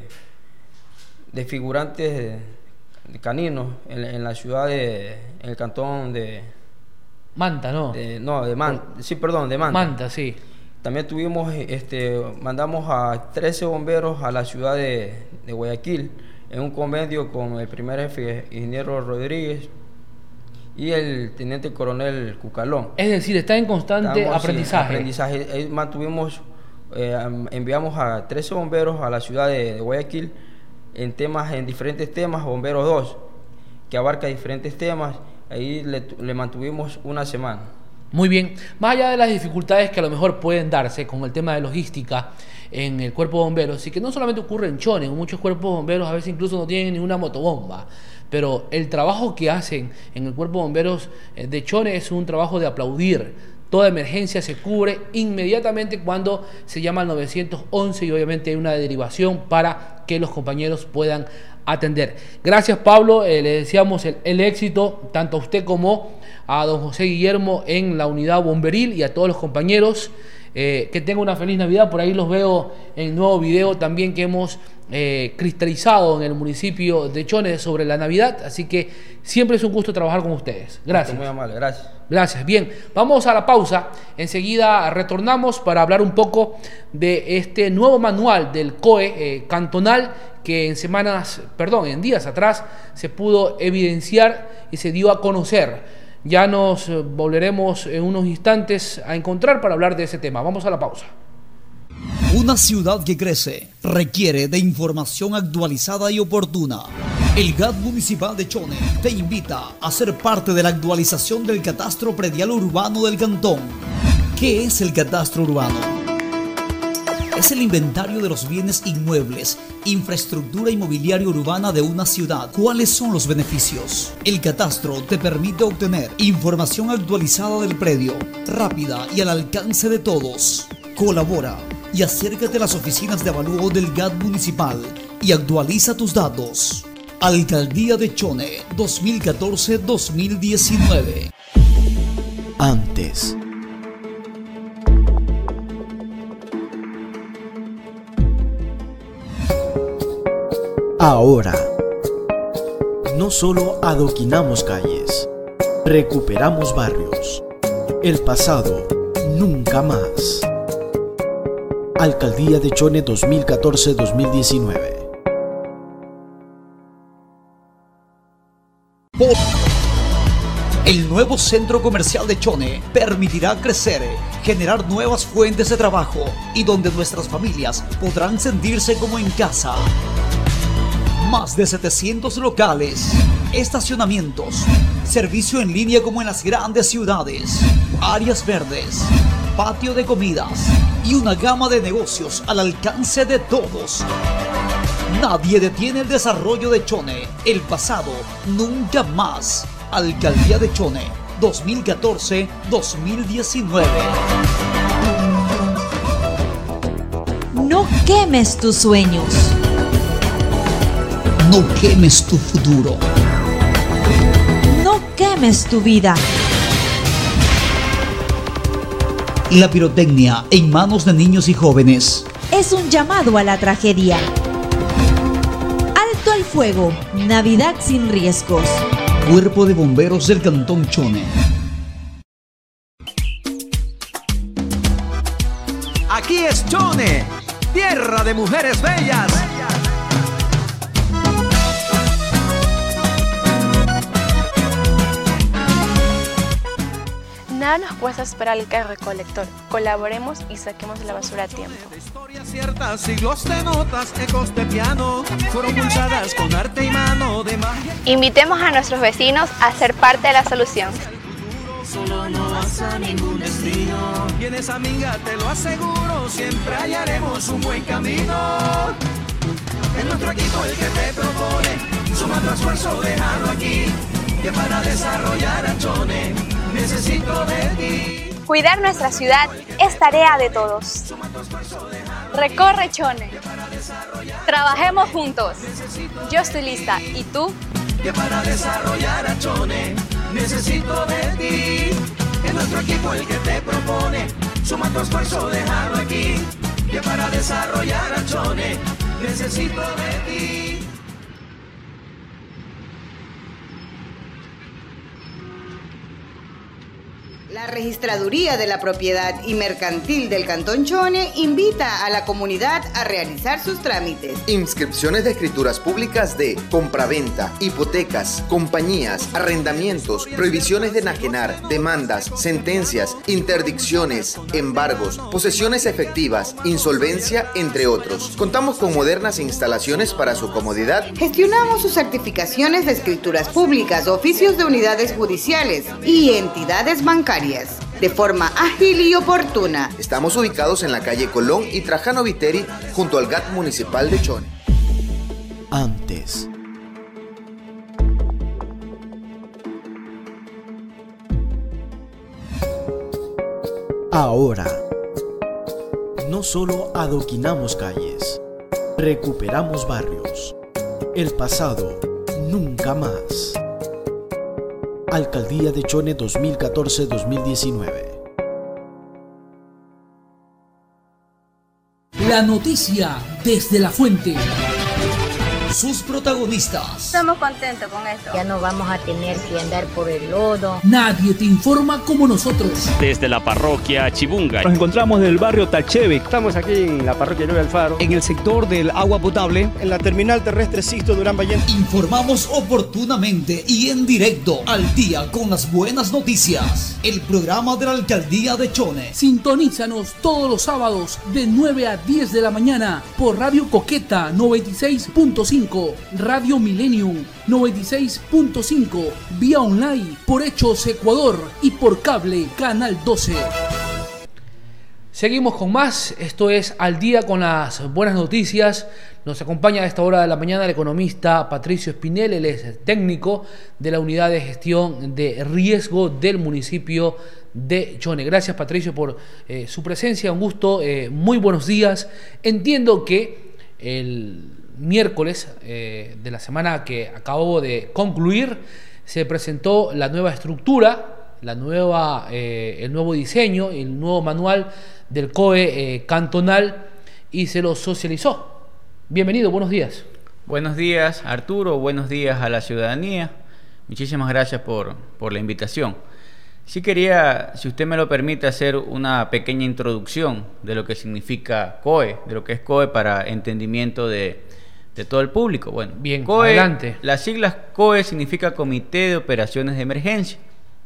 de figurantes de, de caninos en, en la ciudad de, en el cantón de Manta, ¿no? De, no, de Manta, sí, perdón, de Manta. Manta, sí. También tuvimos, este, mandamos a trece bomberos a la ciudad de, de Guayaquil en un convenio con el primer jefe, ingeniero Rodríguez, y el teniente coronel Cucalón. Es decir, está en constante Estamos, aprendizaje. Sí, aprendizaje. Ahí mantuvimos, eh, enviamos a trece bomberos a la ciudad de, de Guayaquil en temas, en diferentes temas, bomberos dos, que abarca diferentes temas. Ahí le, le mantuvimos una semana. Muy bien. Más allá de las dificultades que a lo mejor pueden darse con el tema de logística en el cuerpo de bomberos, y que no solamente ocurre en Chone, muchos cuerpos de bomberos a veces incluso no tienen ni una motobomba, pero el trabajo que hacen en el cuerpo de bomberos de Chone es un trabajo de aplaudir. Toda emergencia se cubre inmediatamente cuando se llama al nueve once y obviamente hay una derivación para que los compañeros puedan atender. Gracias, Pablo, eh, le deseamos el, el éxito tanto a usted como a don José Guillermo en la unidad bomberil y a todos los compañeros. Eh, que tengan una feliz Navidad. Por ahí los veo en el nuevo video también que hemos eh, cristalizado en el municipio de Chone sobre la Navidad, así que siempre es un gusto trabajar con ustedes. Gracias. Muy amable, gracias. Gracias. Bien, vamos a la pausa. Enseguida retornamos para hablar un poco de este nuevo manual del C O E eh, cantonal que en semanas, perdón, en días atrás se pudo evidenciar y se dio a conocer. Ya nos volveremos en unos instantes a encontrar para hablar de ese tema. Vamos a la pausa. Una ciudad que crece requiere de información actualizada y oportuna. El G A T Municipal de Chone te invita a ser parte de la actualización del catastro predial urbano del cantón. ¿Qué es el catastro urbano? Es el inventario de los bienes inmuebles, infraestructura inmobiliaria urbana de una ciudad. ¿Cuáles son los beneficios? El catastro te permite obtener información actualizada del predio, rápida y al alcance de todos. Colabora y acércate a las oficinas de avalúo del G A T municipal y actualiza tus datos. Alcaldía de Chone dos mil catorce a dos mil diecinueve. Antes. Ahora. No solo adoquinamos calles, recuperamos barrios. El pasado nunca más. Alcaldía de Chone dos mil catorce a dos mil diecinueve. El nuevo centro comercial de Chone permitirá crecer, generar nuevas fuentes de trabajo y donde nuestras familias podrán sentirse como en casa. Más de setecientos locales, estacionamientos, servicio en línea como en las grandes ciudades, áreas verdes, patio de comidas y una gama de negocios al alcance de todos. Nadie detiene el desarrollo de Chone. El pasado nunca más. Alcaldía de Chone dos mil catorce a dos mil diecinueve. No quemes tus sueños. No quemes tu futuro. No quemes tu vida. La pirotecnia en manos de niños y jóvenes es un llamado a la tragedia. Alto al fuego. Navidad sin riesgos. Cuerpo de Bomberos del Cantón Chone. Aquí es Chone, tierra de mujeres bellas. Nada nos cuesta esperar el carro recolector. Colaboremos y saquemos la basura a tiempo. Historias ciertas, siglos de notas, ecos de piano, fueron pulsadas con arte y mano de magia. Invitemos a nuestros vecinos a ser parte de la solución. Solo no vas a ningún destino. Vienes amiga, te lo aseguro, siempre hallaremos un buen camino. Es nuestro equipo el que te propone, suma tu esfuerzo, déjalo aquí, que para desarrollar a Chone necesito de ti. Cuidar nuestra ciudad es tarea de todos. Recorre Chone. Trabajemos juntos. Yo estoy lista. ¿Y tú? Que para desarrollar a Chone necesito de ti. Es nuestro equipo el que te propone. Suma tu esfuerzo, déjalo aquí. Que para desarrollar a Chone necesito de ti. La Registraduría de la Propiedad y Mercantil del Cantón Chone invita a la comunidad a realizar sus trámites. Inscripciones de escrituras públicas de compraventa, hipotecas, compañías, arrendamientos, prohibiciones de enajenar, demandas, sentencias, interdicciones, embargos, posesiones efectivas, insolvencia, entre otros. Contamos con modernas instalaciones para su comodidad. Gestionamos sus certificaciones de escrituras públicas, oficios de unidades judiciales y entidades bancarias de forma ágil y oportuna. Estamos ubicados en la calle Colón y Trajano Viteri, junto al G A T municipal de Chone. Antes. Ahora. No solo adoquinamos calles, recuperamos barrios. El pasado nunca más. Alcaldía de Chone dos mil catorce a dos mil diecinueve. La noticia desde la fuente. Sus protagonistas. Estamos contentos con esto. Ya no vamos a tener que andar por el lodo. Nadie te informa como nosotros. Desde la parroquia Chibunga. Nos encontramos en el barrio Talcheve. Estamos aquí en la parroquia nueve Alfaro. En el sector del agua potable. En la terminal terrestre Sisto Durán Vallente. Informamos oportunamente y en directo, al día con las buenas noticias. El programa de la Alcaldía de Chone. Sintonízanos todos los sábados de nueve a diez de la mañana por Radio Coqueta noventa y seis punto cinco, Radio Millennium noventa y seis punto cinco, vía online por Hechos Ecuador y por cable Canal doce. Seguimos con más. Esto es Al Día con las buenas noticias. Nos acompaña a esta hora de la mañana el economista Patricio Espinel. Él es técnico de la Unidad de Gestión de Riesgo del municipio de Chone. Gracias, Patricio, por eh, su presencia. Un gusto. Eh, muy buenos días. Entiendo que el miércoles eh, de la semana que acabo de concluir, se presentó la nueva estructura, la nueva, eh, el nuevo diseño, el nuevo manual del C O E eh, cantonal, y se lo socializó. Bienvenido, buenos días. Buenos días, Arturo, buenos días a la ciudadanía. Muchísimas gracias por, por la invitación. Sí quería, si usted me lo permite, hacer una pequeña introducción de lo que significa C O E, de lo que es C O E para entendimiento de, de todo el público. Bueno, bien, C O E, adelante. Las siglas C O E significa Comité de Operaciones de Emergencia.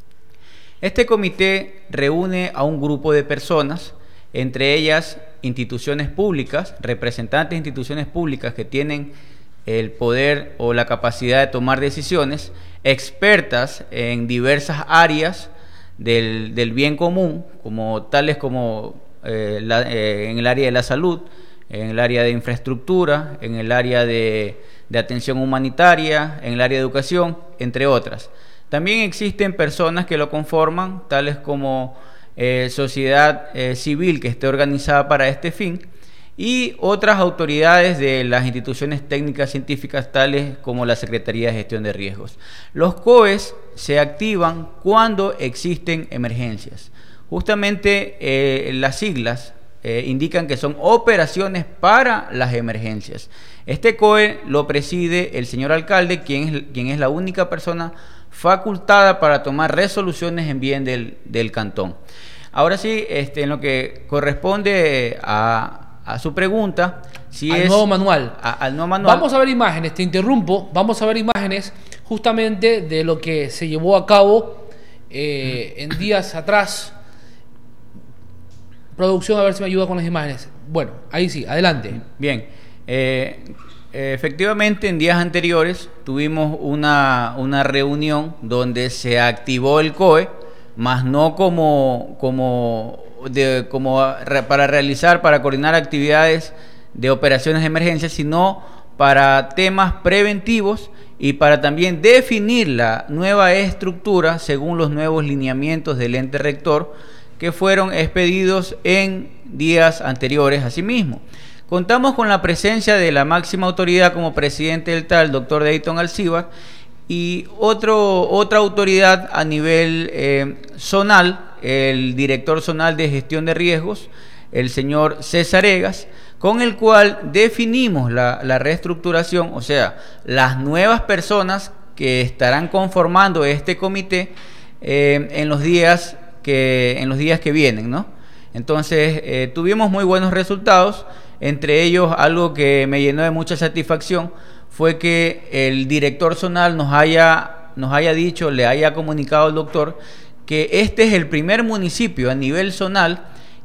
Este comité reúne a un grupo de personas, entre ellas instituciones públicas, representantes de instituciones públicas que tienen el poder o la capacidad de tomar decisiones, expertas en diversas áreas del, del bien común, como tales como eh, la, eh, en el área de la salud, en el área de infraestructura, en el área de, de atención humanitaria, en el área de educación, entre otras. También existen personas que lo conforman, tales como eh, sociedad eh, civil que esté organizada para este fin, y otras autoridades de las instituciones técnicas científicas tales como la Secretaría de Gestión de Riesgos. Los C O Es se activan cuando existen emergencias. Justamente eh, las siglas eh, indican que son operaciones para las emergencias. Este C O E lo preside el señor alcalde, quien es, quien es la única persona facultada para tomar resoluciones en bien del, del cantón. Ahora sí, este, en lo que corresponde a... a su pregunta, si al es nuevo manual. A, al nuevo manual. Vamos a ver imágenes, te interrumpo, vamos a ver imágenes justamente de lo que se llevó a cabo eh, en días atrás. Producción, a ver si me ayuda con las imágenes. Bueno, ahí sí, adelante. Bien, eh, efectivamente en días anteriores tuvimos una, una reunión donde se activó el C O E, más no como... como De, como para realizar, para coordinar actividades de operaciones de emergencia, sino para temas preventivos y para también definir la nueva estructura según los nuevos lineamientos del ente rector que fueron expedidos en días anteriores. Asimismo, contamos con la presencia de la máxima autoridad como presidente del T A L, doctor Dayton Alcibar, y otro, otra autoridad a nivel eh, zonal, el director zonal de gestión de riesgos, el señor César Egas, con el cual definimos la, la reestructuración, o sea, las nuevas personas que estarán conformando este comité eh, en los días que, en los días que vienen, ¿no? Entonces, eh, tuvimos muy buenos resultados, entre ellos algo que me llenó de mucha satisfacción fue que el director zonal nos haya, nos haya dicho, le haya comunicado al doctor que este es el primer municipio a nivel zonal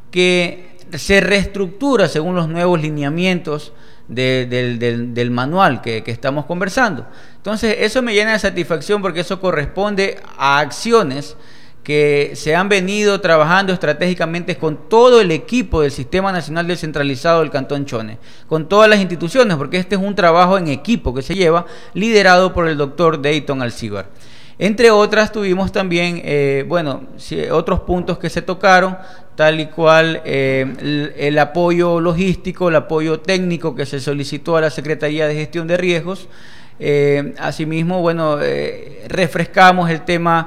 que se reestructura según los nuevos lineamientos de, del, del, del manual que, que estamos conversando. Entonces, eso me llena de satisfacción porque eso corresponde a acciones que se han venido trabajando estratégicamente con todo el equipo del Sistema Nacional Descentralizado del Cantón Chone, con todas las instituciones, porque este es un trabajo en equipo que se lleva, liderado por el doctor Dayton Alcibar. Entre otras, tuvimos también, eh, bueno, sí, otros puntos que se tocaron, tal y cual eh, el, el apoyo logístico, el apoyo técnico que se solicitó a la Secretaría de Gestión de Riesgos. Eh, asimismo, bueno, eh, refrescamos el tema,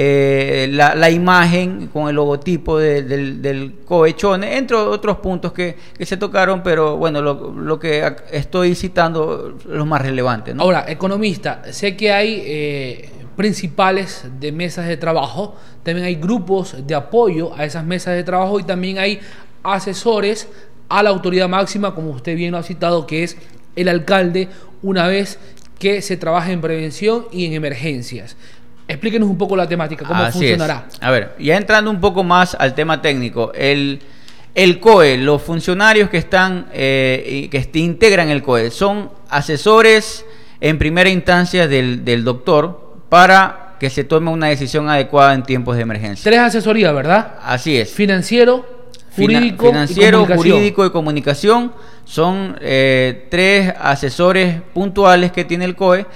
eh, la, la imagen con el logotipo de, del, del C O E Chone, entre otros puntos que, que se tocaron, pero bueno, lo, lo que estoy citando, los más relevantes, ¿no? Ahora, economista, sé que hay eh, principales de mesas de trabajo, también hay grupos de apoyo a esas mesas de trabajo y también hay asesores a la autoridad máxima, como usted bien lo ha citado, que es el alcalde, una vez que se trabaja en prevención y en emergencias. Explíquenos un poco la temática, cómo Así funcionará. Es. A ver, ya entrando un poco más al tema técnico, el, el C O E, los funcionarios que están eh, que integran el C O E, son asesores en primera instancia del, del doctor para que se tome una decisión adecuada en tiempos de emergencia. Tres asesorías, ¿verdad? Así es. Financiero, jurídico, financiero, y comunicación. jurídico y comunicación son eh, tres asesores puntuales que tiene el C O E,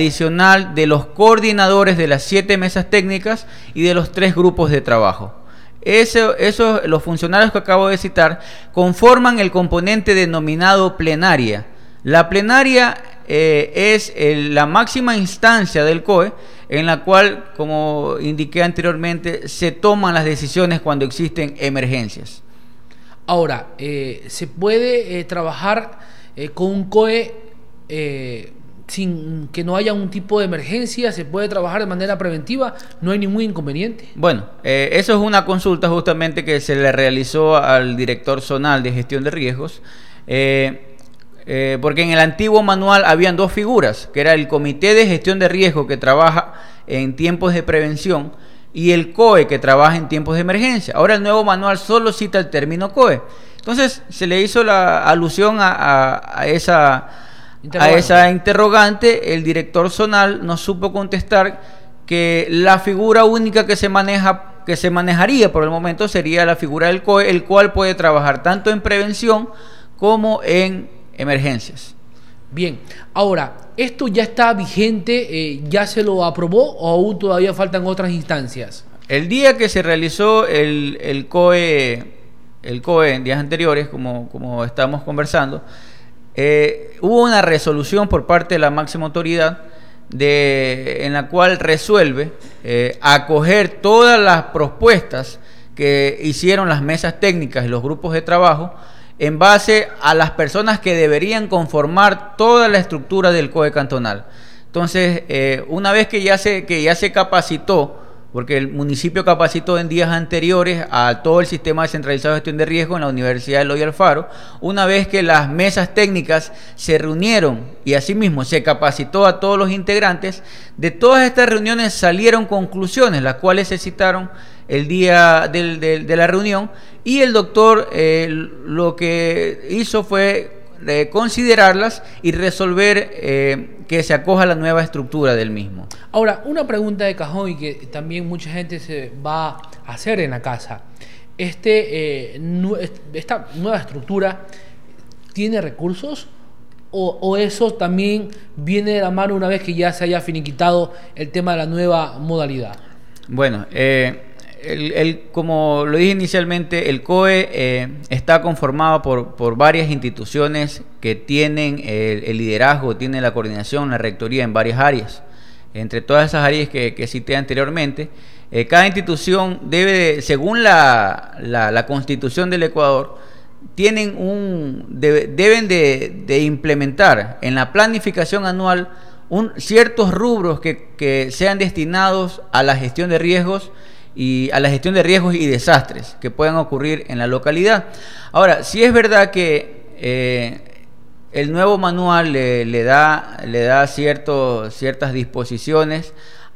adicional de los coordinadores de las siete mesas técnicas y de los tres grupos de trabajo. Eso, eso, los funcionarios que acabo de citar conforman el componente denominado plenaria. La plenaria eh, es el, la máxima instancia del C O E en la cual, como indiqué anteriormente, se toman las decisiones cuando existen emergencias. Ahora, eh, ¿se puede eh, trabajar eh, con un C O E eh, sin que no haya un tipo de emergencia? ¿Se puede trabajar de manera preventiva? ¿No hay ningún inconveniente? Bueno, eh, eso es una consulta justamente que se le realizó al director zonal de gestión de riesgos, eh, eh, porque en el antiguo manual habían dos figuras, que era el comité de gestión de riesgo que trabaja en tiempos de prevención y el C O E que trabaja en tiempos de emergencia. Ahora el nuevo manual solo cita el término C O E. Entonces se le hizo la alusión a, a, a esa... A esa interrogante, el director zonal nos supo contestar que la figura única que se maneja, que se manejaría por el momento sería la figura del C O E, el cual puede trabajar tanto en prevención como en emergencias. Bien, ahora, ¿esto ya está vigente? Eh, ¿Ya se lo aprobó o aún todavía faltan otras instancias? El día que se realizó el, el C O E, el C O E en días anteriores, como, como estamos conversando, Eh, hubo una resolución por parte de la máxima autoridad de, en la cual resuelve eh, acoger todas las propuestas que hicieron las mesas técnicas y los grupos de trabajo en base a las personas que deberían conformar toda la estructura del C O E cantonal. Entonces, eh, una vez que ya se, que ya se capacitó, porque el municipio capacitó en días anteriores a todo el sistema descentralizado de gestión de riesgo en la Universidad de Eloy Alfaro, una vez que las mesas técnicas se reunieron y asimismo se capacitó a todos los integrantes, de todas estas reuniones salieron conclusiones, las cuales se citaron el día del, del, de la reunión, y el doctor eh, lo que hizo fue eh, considerarlas y resolver eh, que se acoja a la nueva estructura del mismo. Ahora, una pregunta de cajón y que también mucha gente se va a hacer en la casa. Este, eh, nu esta nueva estructura tiene recursos o, o eso también viene de la mano una vez que ya se haya finiquitado el tema de la nueva modalidad. Bueno, eh, el, el, como lo dije inicialmente, el C O E eh, está conformado por, por varias instituciones que tienen el, el liderazgo, tienen la coordinación, la rectoría en varias áreas. Entre todas esas áreas que, que cité anteriormente, eh, cada institución debe, según la, la, la Constitución del Ecuador, tienen un, debe, deben de, de implementar en la planificación anual un, ciertos rubros que, que sean destinados a la gestión de riesgos y a la gestión de riesgos y desastres que puedan ocurrir en la localidad. Ahora, si es verdad que eh, el nuevo manual le, le da, le da cierto, ciertas disposiciones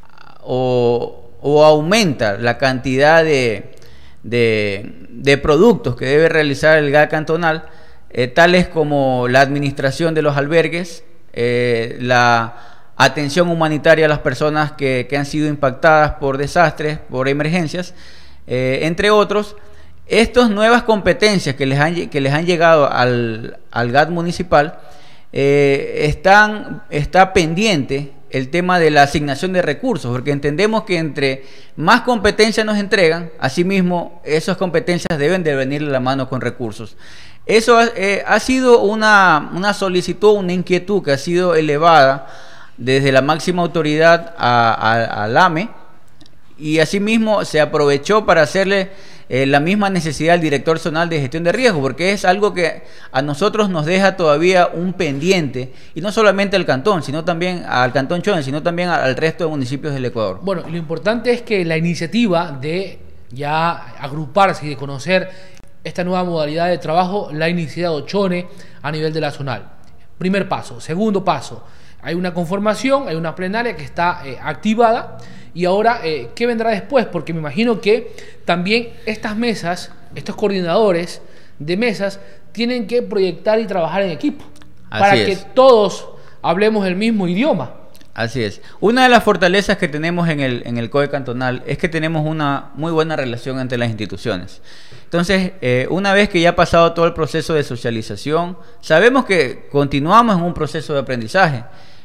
o, o aumenta la cantidad de, de, de productos que debe realizar el G A C cantonal, eh, tales como la administración de los albergues, eh, la atención humanitaria a las personas que, que han sido impactadas por desastres, por emergencias, eh, entre otros. Estas nuevas competencias que les han, que les han llegado al, al G A T municipal, eh, están, está pendiente el tema de la asignación de recursos, porque entendemos que entre más competencias nos entregan, asimismo esas competencias deben de venir de la mano con recursos. Eso eh, ha sido una, una solicitud, una inquietud que ha sido elevada desde la máxima autoridad al A M E, y asimismo se aprovechó para hacerle eh, la misma necesidad al director zonal de gestión de riesgo, porque es algo que a nosotros nos deja todavía un pendiente, y no solamente al cantón, sino también al cantón Chone, sino también al resto de municipios del Ecuador. Bueno, lo importante es que la iniciativa de ya agruparse y de conocer esta nueva modalidad de trabajo la ha iniciado Chone a nivel de la zonal. Primer paso. Segundo paso, hay una conformación, hay una plenaria que está eh, activada, y ahora, eh, ¿qué vendrá después? Porque me imagino que también estas mesas, estos coordinadores de mesas, tienen que proyectar y trabajar en equipo. Así para es. Que todos hablemos el mismo idioma. Así es. Una de las fortalezas que tenemos en el, en el C O E cantonal es que tenemos una muy buena relación entre las instituciones. Entonces, eh, una vez que ya ha pasado todo el proceso de socialización, sabemos que continuamos en un proceso de aprendizaje,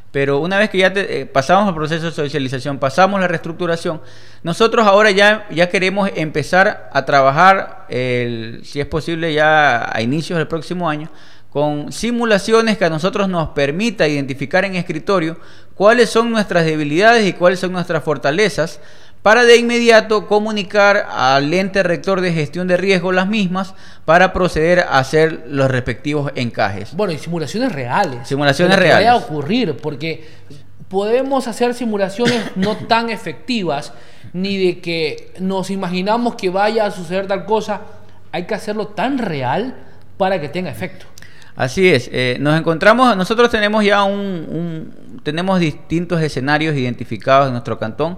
Pero una vez que ya te, eh, pasamos el proceso de socialización, pasamos la reestructuración, nosotros ahora ya, ya queremos empezar a trabajar, el, si es posible ya a inicios del próximo año, con simulaciones que a nosotros nos permita identificar en escritorio cuáles son nuestras debilidades y cuáles son nuestras fortalezas, para de inmediato comunicar al ente rector de gestión de riesgo las mismas para proceder a hacer los respectivos encajes. Bueno, y simulaciones reales. Simulaciones de lo que reales. vaya a ocurrir, porque podemos hacer simulaciones no tan efectivas, ni de que nos imaginamos que vaya a suceder tal cosa. Hay que hacerlo tan real para que tenga efecto. Así es, eh, nos encontramos, nosotros tenemos ya un, un tenemos distintos escenarios identificados en nuestro cantón.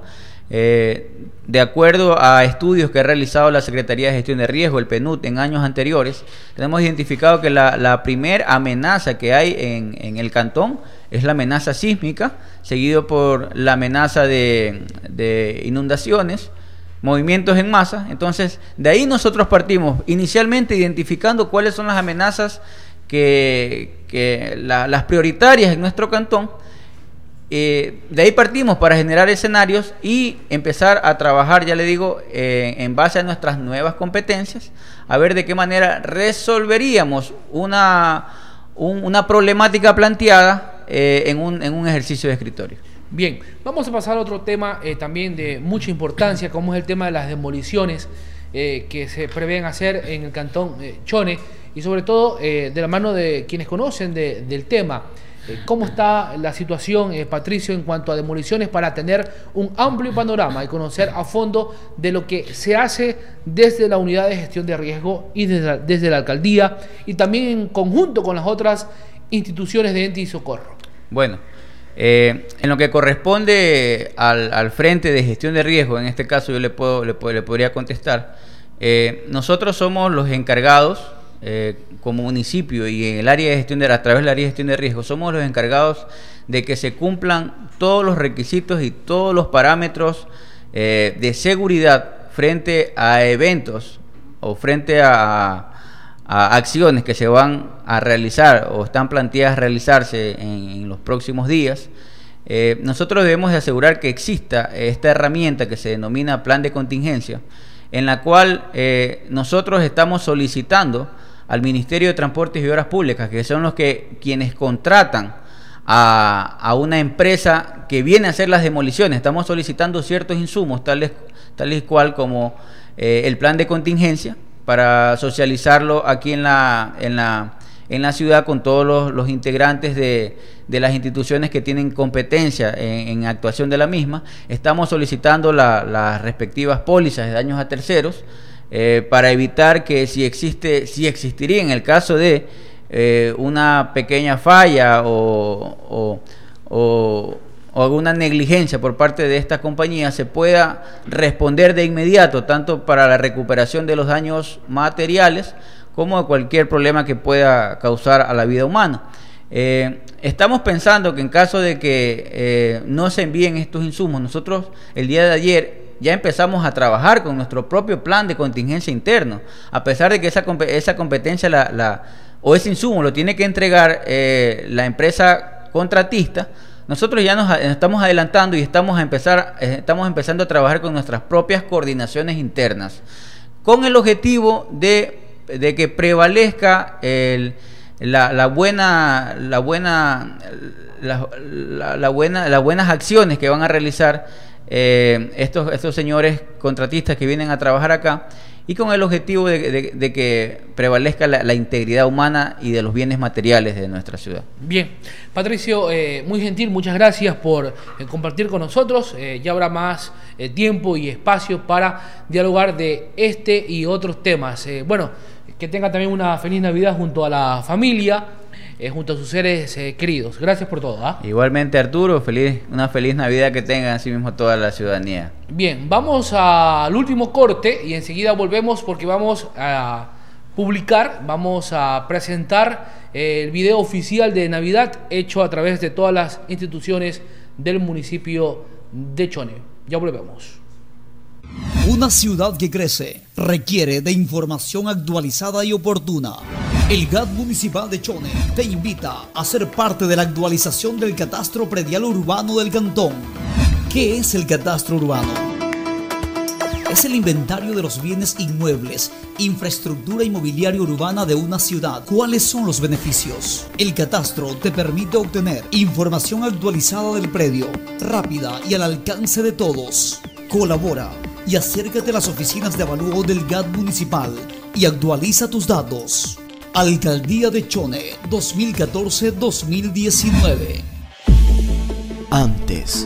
Eh, de acuerdo a estudios que ha realizado la Secretaría de Gestión de Riesgo, el P N U D, en años anteriores, tenemos identificado que la, la primera amenaza que hay en, en el cantón es la amenaza sísmica, seguido por la amenaza de, de inundaciones, movimientos en masa. Entonces, de ahí nosotros partimos, inicialmente identificando cuáles son las amenazas que, que la, las prioritarias en nuestro cantón. Eh, de ahí partimos para generar escenarios y empezar a trabajar, ya le digo, eh, en base a nuestras nuevas competencias, a ver de qué manera resolveríamos una, un, una problemática planteada eh, en, un, en un ejercicio de escritorio. Bien, vamos a pasar a otro tema eh, también de mucha importancia, como es el tema de las demoliciones eh, que se prevén hacer en el cantón eh, Chone, y sobre todo eh, de la mano de quienes conocen de, del tema. ¿Cómo está la situación, eh, Patricio, en cuanto a demoliciones, para tener un amplio panorama y conocer a fondo de lo que se hace desde la unidad de gestión de riesgo y desde la, desde la alcaldía, y también en conjunto con las otras instituciones de ente y socorro? Bueno, eh, en lo que corresponde al, al frente de gestión de riesgo, en este caso yo le, puedo, le, le podría contestar, eh, nosotros somos los encargados, Eh, como municipio y en el área de gestión de a través del área de gestión de riesgo, somos los encargados de que se cumplan todos los requisitos y todos los parámetros eh, de seguridad frente a eventos o frente a, a acciones que se van a realizar o están planteadas realizarse en, en los próximos días. Eh, nosotros debemos de asegurar que exista esta herramienta que se denomina plan de contingencia, en la cual eh, nosotros estamos solicitando al Ministerio de Transportes y Obras Públicas, que son los que quienes contratan a, a una empresa que viene a hacer las demoliciones. Estamos solicitando ciertos insumos, tales, tales cual como eh, el plan de contingencia, para socializarlo aquí en la, en la, en la ciudad con todos los, los integrantes de, de las instituciones que tienen competencia en, en actuación de la misma. Estamos solicitando la, las respectivas pólizas de daños a terceros, Eh, para evitar que si existe, si existiría en el caso de eh, una pequeña falla o, o, o, o alguna negligencia por parte de esta compañía, se pueda responder de inmediato, tanto para la recuperación de los daños materiales como de cualquier problema que pueda causar a la vida humana. Eh, estamos pensando que en caso de que eh, no se envíen estos insumos, nosotros el día de ayer ya empezamos a trabajar con nuestro propio plan de contingencia interno, a pesar de que esa, esa competencia la, la, o ese insumo lo tiene que entregar eh, la empresa contratista. Nosotros ya nos estamos adelantando y estamos, a empezar, eh, estamos empezando a trabajar con nuestras propias coordinaciones internas, con el objetivo de, de que prevalezca el, la, la buena, la buena, la, la, la buena, las buenas acciones que van a realizar Eh, estos, estos señores contratistas que vienen a trabajar acá, y con el objetivo de, de, de que prevalezca la, la integridad humana y de los bienes materiales de nuestra ciudad. Bien, Patricio, eh, muy gentil, muchas gracias por eh, compartir con nosotros. Eh, ya habrá más eh, tiempo y espacio para dialogar de este y otros temas. Eh, bueno, que tenga también una feliz Navidad junto a la familia, Eh, junto a sus seres eh, queridos. Gracias por todo. ¿ah? Igualmente, Arturo, feliz, una feliz Navidad que tengan así mismo toda la ciudadanía. Bien, vamos al último corte y enseguida volvemos porque vamos a publicar, vamos a presentar eh, el video oficial de Navidad hecho a través de todas las instituciones del municipio de Chone. Ya volvemos. Una ciudad que crece requiere de información actualizada y oportuna. El G A T Municipal de Chone te invita a ser parte de la actualización del catastro predial urbano del cantón. ¿Qué es el catastro urbano? Es el inventario de los bienes inmuebles, infraestructura inmobiliaria urbana de una ciudad. ¿Cuáles son los beneficios? El catastro te permite obtener información actualizada del predio, rápida y al alcance de todos. Colabora y acércate a las oficinas de avalúo del G A T municipal y actualiza tus datos. Alcaldía de Chone dos mil catorce a dos mil diecinueve. Antes.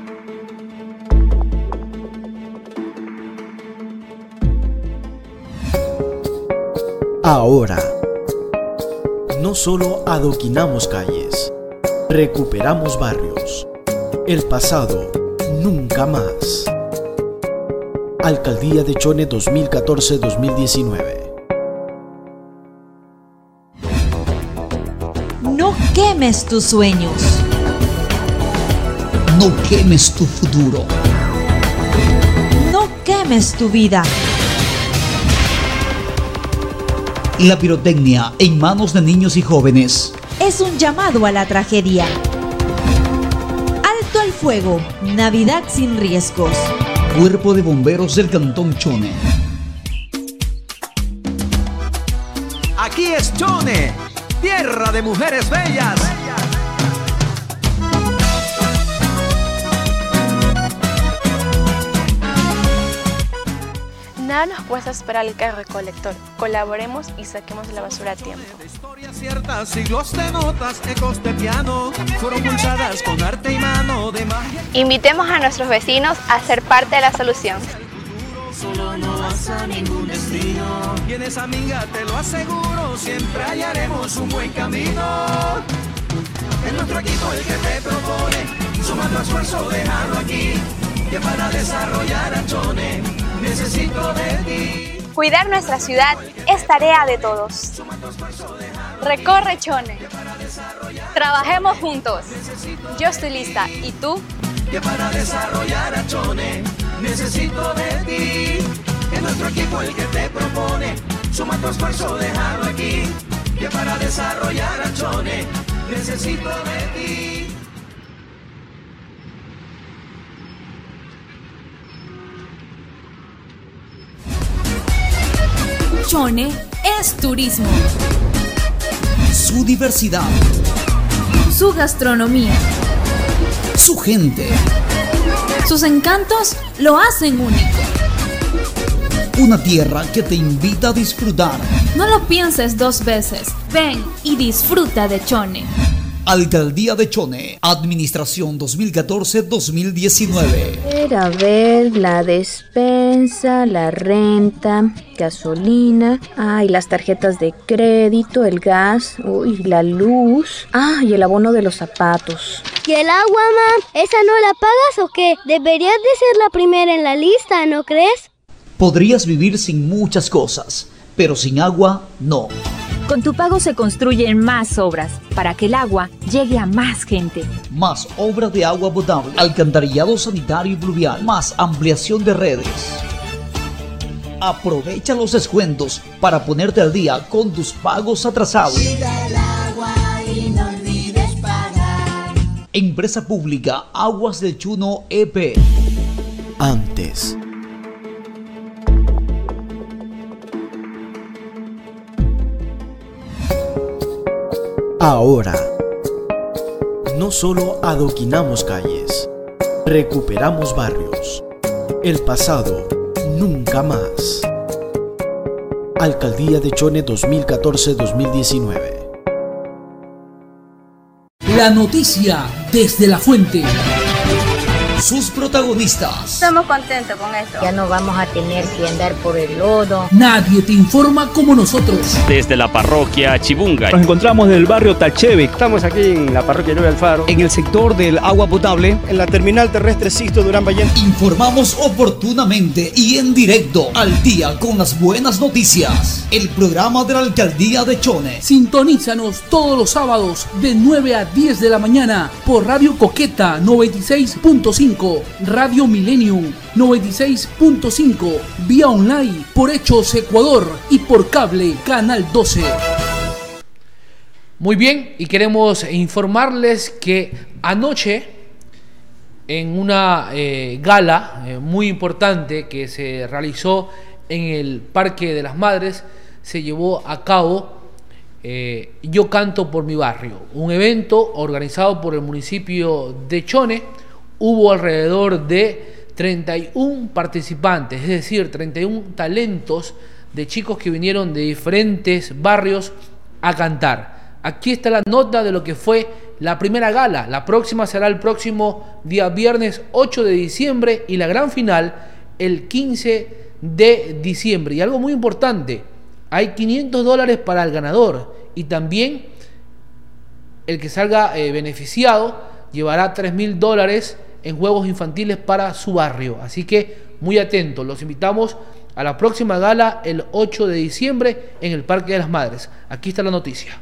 Ahora. No solo adoquinamos calles, recuperamos barrios. El pasado nunca más. Alcaldía de Chone dos mil catorce a dos mil diecinueve. No quemes tus sueños. No quemes tu futuro. No quemes tu vida. La pirotecnia en manos de niños y jóvenes es un llamado a la tragedia. Alto al fuego. Navidad sin riesgos. Cuerpo de Bomberos del Cantón Chone. Aquí es Chone, tierra de mujeres bellas. Nada nos cuesta esperar el carro recolector. Colaboremos y saquemos la basura a tiempo. Historias ciertas, siglos de notas, ecos de piano, fueron pulsadas con arte y mano de magia. Invitemos a nuestros vecinos a ser parte de la solución. Solo no vas a ningún destino. Vienes amiga, te lo aseguro, siempre hallaremos un buen camino. Es nuestro equipo el que te propone, sumando esfuerzo, déjalo aquí, que para desarrollar a Chone necesito de ti. Cuidar nuestra ciudad es tarea de todos. Recorre Chone. Trabajemos juntos. Yo estoy lista. ¿Y tú? Que para desarrollar a Chone necesito de ti. Es nuestro equipo el que te propone, suma tu esfuerzo, déjalo aquí. Que para desarrollar a Chone necesito de ti. Chone es turismo. Su diversidad. Su gastronomía. Su gente. Sus encantos lo hacen único. Una tierra que te invita a disfrutar. No lo pienses dos veces. Ven y disfruta de Chone. Alcaldía de Chone, Administración dos mil catorce a dos mil diecinueve. Era ver la despensa, la renta, gasolina, ay, las tarjetas de crédito, el gas, uy, la luz, ah, y el abono de los zapatos. ¿Y el agua, ma? ¿Esa no la pagas o qué? Deberías de ser la primera en la lista, ¿no crees? Podrías vivir sin muchas cosas, pero sin agua, no. Con tu pago se construyen más obras para que el agua llegue a más gente. Más obras de agua potable, alcantarillado sanitario y pluvial, más ampliación de redes. Aprovecha los descuentos para ponerte al día con tus pagos atrasados. Cuida el agua y no olvides pagar. Empresa Pública Aguas del Chuno E P. Antes. Ahora. No solo adoquinamos calles, recuperamos barrios. El pasado nunca más. Alcaldía de Chone dos mil catorce a dos mil diecinueve. La noticia desde la fuente. Sus protagonistas. Estamos contentos con esto. Ya no vamos a tener que andar por el lodo. Nadie te informa como nosotros. Desde la parroquia Chibunga. Nos encontramos en el barrio Talcheve. Estamos aquí en la parroquia Nueva Alfaro. En el sector del agua potable. En la terminal terrestre Sisto Durán Ballén. Informamos oportunamente y en directo, al día con las buenas noticias. El programa de la Alcaldía de Chone. Sintonízanos todos los sábados de nueve a diez de la mañana por Radio Coqueta noventa y seis punto cinco. Radio Millennium noventa y seis punto cinco, vía online por Hechos Ecuador y por cable Canal doce. Muy bien, y queremos informarles que anoche en una eh, gala eh, muy importante que se realizó en el Parque de las Madres se llevó a cabo eh, Yo Canto por mi Barrio, un evento organizado por el municipio de Chone. Hubo alrededor de treinta y uno participantes, es decir, treinta y uno talentos de chicos que vinieron de diferentes barrios a cantar. Aquí está la nota de lo que fue la primera gala. La próxima será el próximo día viernes ocho de diciembre y la gran final el quince de diciembre. Y algo muy importante, hay quinientos dólares para el ganador y también el que salga eh, beneficiado llevará tres mil dólares en juegos infantiles para su barrio. Así que muy atentos, los invitamos a la próxima gala el ocho de diciembre en el Parque de las Madres. Aquí está la noticia.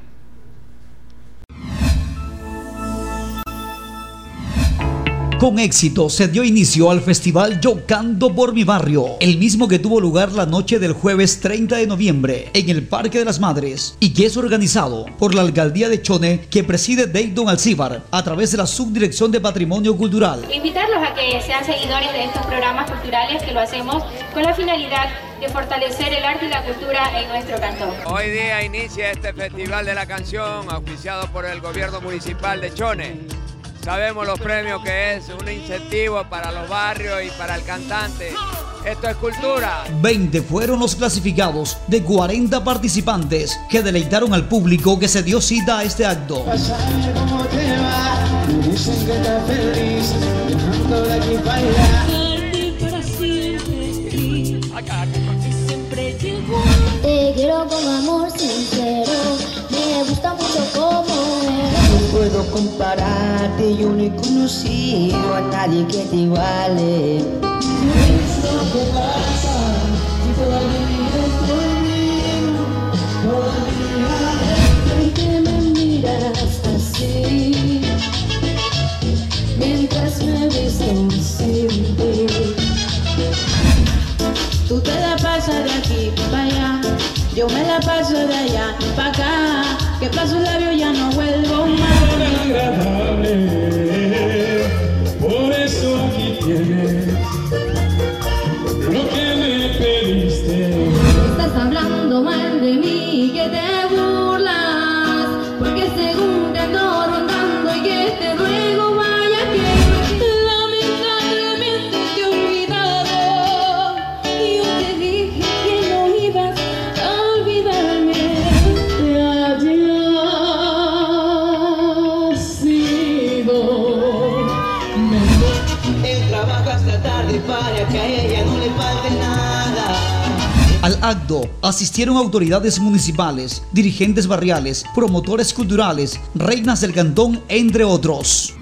Con éxito se dio inicio al festival Yo Canto por mi Barrio, el mismo que tuvo lugar la noche del jueves treinta de noviembre en el Parque de las Madres y que es organizado por la Alcaldía de Chone, que preside Dayton Alcíbar a través de la Subdirección de Patrimonio Cultural. Invitarlos a que sean seguidores de estos programas culturales que lo hacemos con la finalidad de fortalecer el arte y la cultura en nuestro cantón. Hoy día inicia este Festival de la Canción auspiciado por el Gobierno Municipal de Chone. Sabemos los premios que es, un incentivo para los barrios y para el cantante. Esto es cultura. veinte fueron los clasificados de cuarenta participantes que deleitaron al público que se dio cita a este acto. ¿Cómo te va? Dicen que estás feliz, dejando de aquí para allá. Te quiero con amor sincero, me gusta mucho como eres. No puedo compararte, yo no he conocido a nadie que te iguale. ¿Qué pasa? Si todavía estoy vivo, todavía. ¿Por qué me miras así? Mientras me ves siempre. Tú te la pasas de aquí para allá, yo me la paso de allá para acá, que paso el labio ya no vuelvo más. Por eso aquí tienes lo que me pediste. Estás hablando mal de mí, que te burlas, porque según te ando rondando y que te ruego vaya que lamentablemente te he olvidado. Y yo te dije que no ibas a olvidarme. Había sido mejor. Él trabaja hasta tarde para que a ella no le falte nada. Al acto asistieron autoridades municipales, dirigentes barriales, promotores culturales, reinas del cantón, entre otros.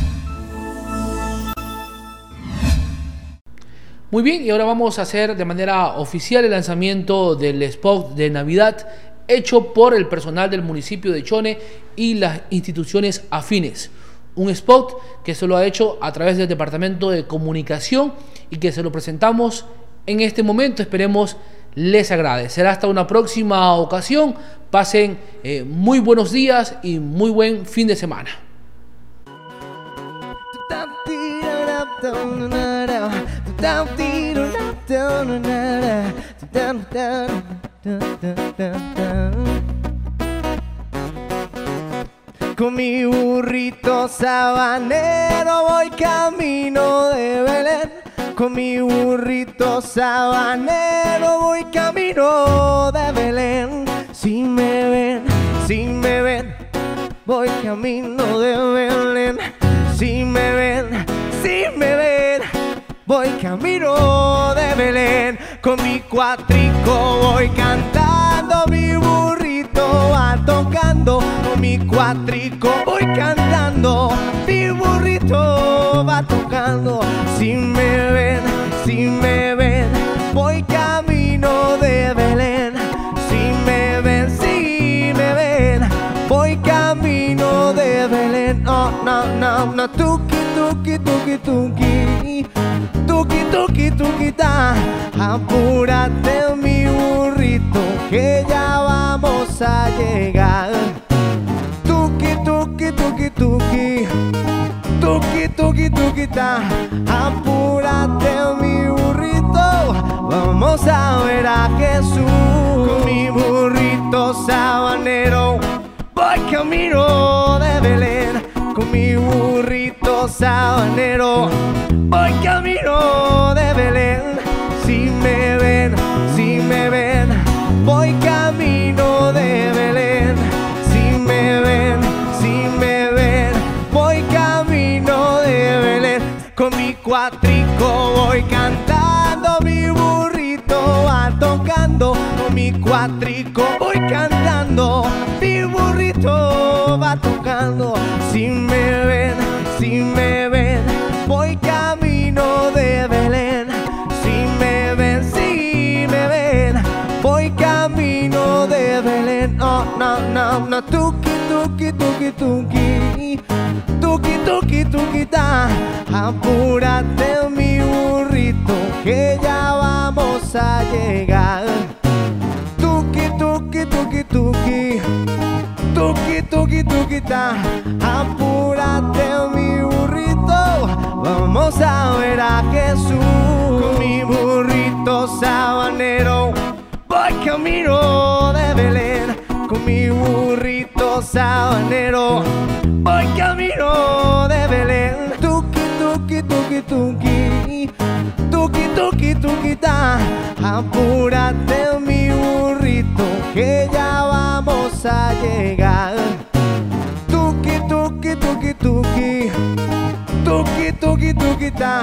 Muy bien, y ahora vamos a hacer de manera oficial el lanzamiento del spot de Navidad hecho por el personal del municipio de Chone y las instituciones afines. Un spot que se lo ha hecho a través del Departamento de Comunicación y que se lo presentamos en este momento. Esperemos les agrade. Será hasta una próxima ocasión. Pasen eh, muy buenos días y muy buen fin de semana. Con mi burrito sabanero voy camino de Belén. Con mi burrito sabanero voy camino de Belén. Si me ven, si me ven, voy camino de Belén. Si me ven, si me ven, voy camino de Belén. Con mi cuatrico voy cantando, mi burrito va tocando. Con mi cuatrico voy cantando, mi burrito va tocando. Si me ven, si me ven, voy camino de Belén. Si me ven, si me ven, voy camino de Belén. Oh, no, no, no, tuki, tuki, tuki, tuki, tuki, tuki, tuki, ta. Apúrate mi burrito que ya vamos a llegar. tuki tuki ta, apúrate mi burrito, vamos a ver a Jesús. Con mi burrito sabanero voy camino de Belén. Con mi burrito sabanero voy camino de Belén. Si me ven, si me ven, voy camino de Belén. Si me ven, si me ven, voy camino de Belén. Con mi cuatrico voy cantando, mi burrito va tocando. Con mi cuatrico voy cantando, mi burrito va tocando. Si me ven, si me ven, voy camino de Belén. Si me ven, si me ven, voy camino de Belén. Oh, no, no, no, tuki, tuki, tuki, tuki, tuki, tuki, tuki, ta. Apúrate mi burrito, que ya vamos a llegar. Tuki, tuki, tuki, tuki, tuki, tuki, tuki, ta. Apúrate mi burrito, vamos a ver a Jesús. Con mi burrito sabanero voy camino de Belén. Con mi burrito sabanero voy camino de Belén. Tuki, tuki, tuki, tuki, tuki, tuki, tuki, ta. Apúrate mi burrito, que ya vamos a llegar. Tuki, tuki, tuki, tuki, tuki, tuki, tuki, ta.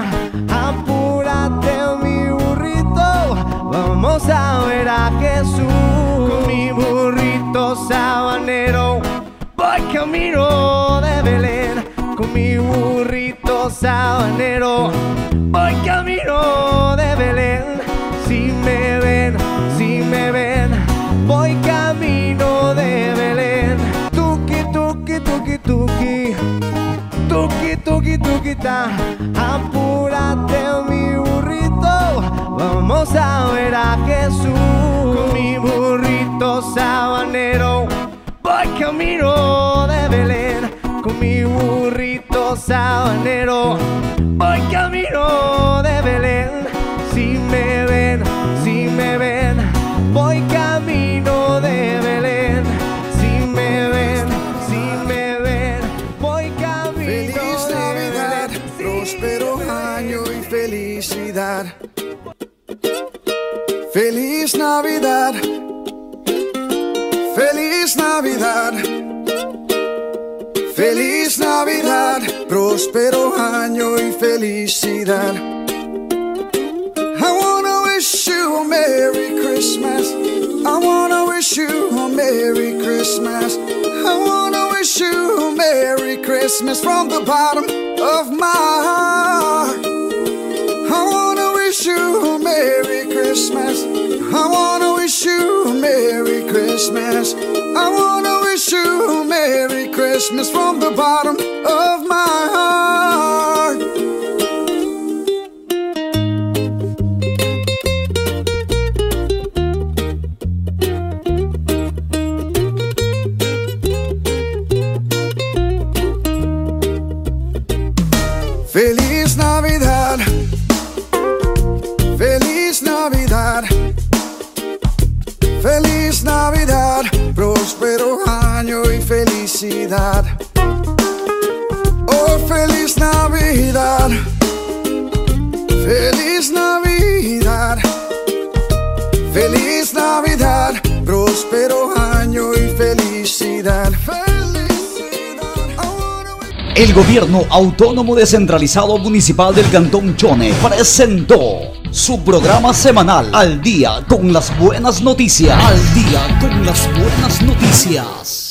Apúrate mi burrito, vamos a ver a Jesús. Con mi burrito sabanero voy camino de Belén. Con mi burrito sabanero voy camino de Belén. Si me ven, si me ven, voy camino de Belén. Tuki, tuki, tuki, tuki, tuki, tuki, tuki, ta. Apúrate mi burrito, vamos a ver a Jesús. Con mi burrito sabanero voy camino de Belén. Con mi burrito sabanero voy camino de Belén. Si me ven, si me ven, voy camino de Belén. Si me ven, si me ven, voy camino Feliz de Navidad, Belén. próspero año y felicidad. Feliz Navidad, feliz Navidad, feliz Navidad, próspero año y felicidad. I wanna wish you a Merry Christmas. I wanna wish you a Merry Christmas. I wanna wish you a Merry Christmas from the bottom of my heart. I wanna wish you a Merry Christmas. I wanna wish you a Merry Christmas. I wanna wish you a Merry Christmas from the bottom of my heart. Feliz Navidad, feliz Navidad, feliz Navidad, próspero año y felicidad. Oh, feliz Navidad, feliz Navidad, feliz Navidad, próspero año y felicidad. El Gobierno Autónomo Descentralizado Municipal del Cantón Chone presentó su programa semanal Al Día con las Buenas Noticias. Al Día con las Buenas Noticias.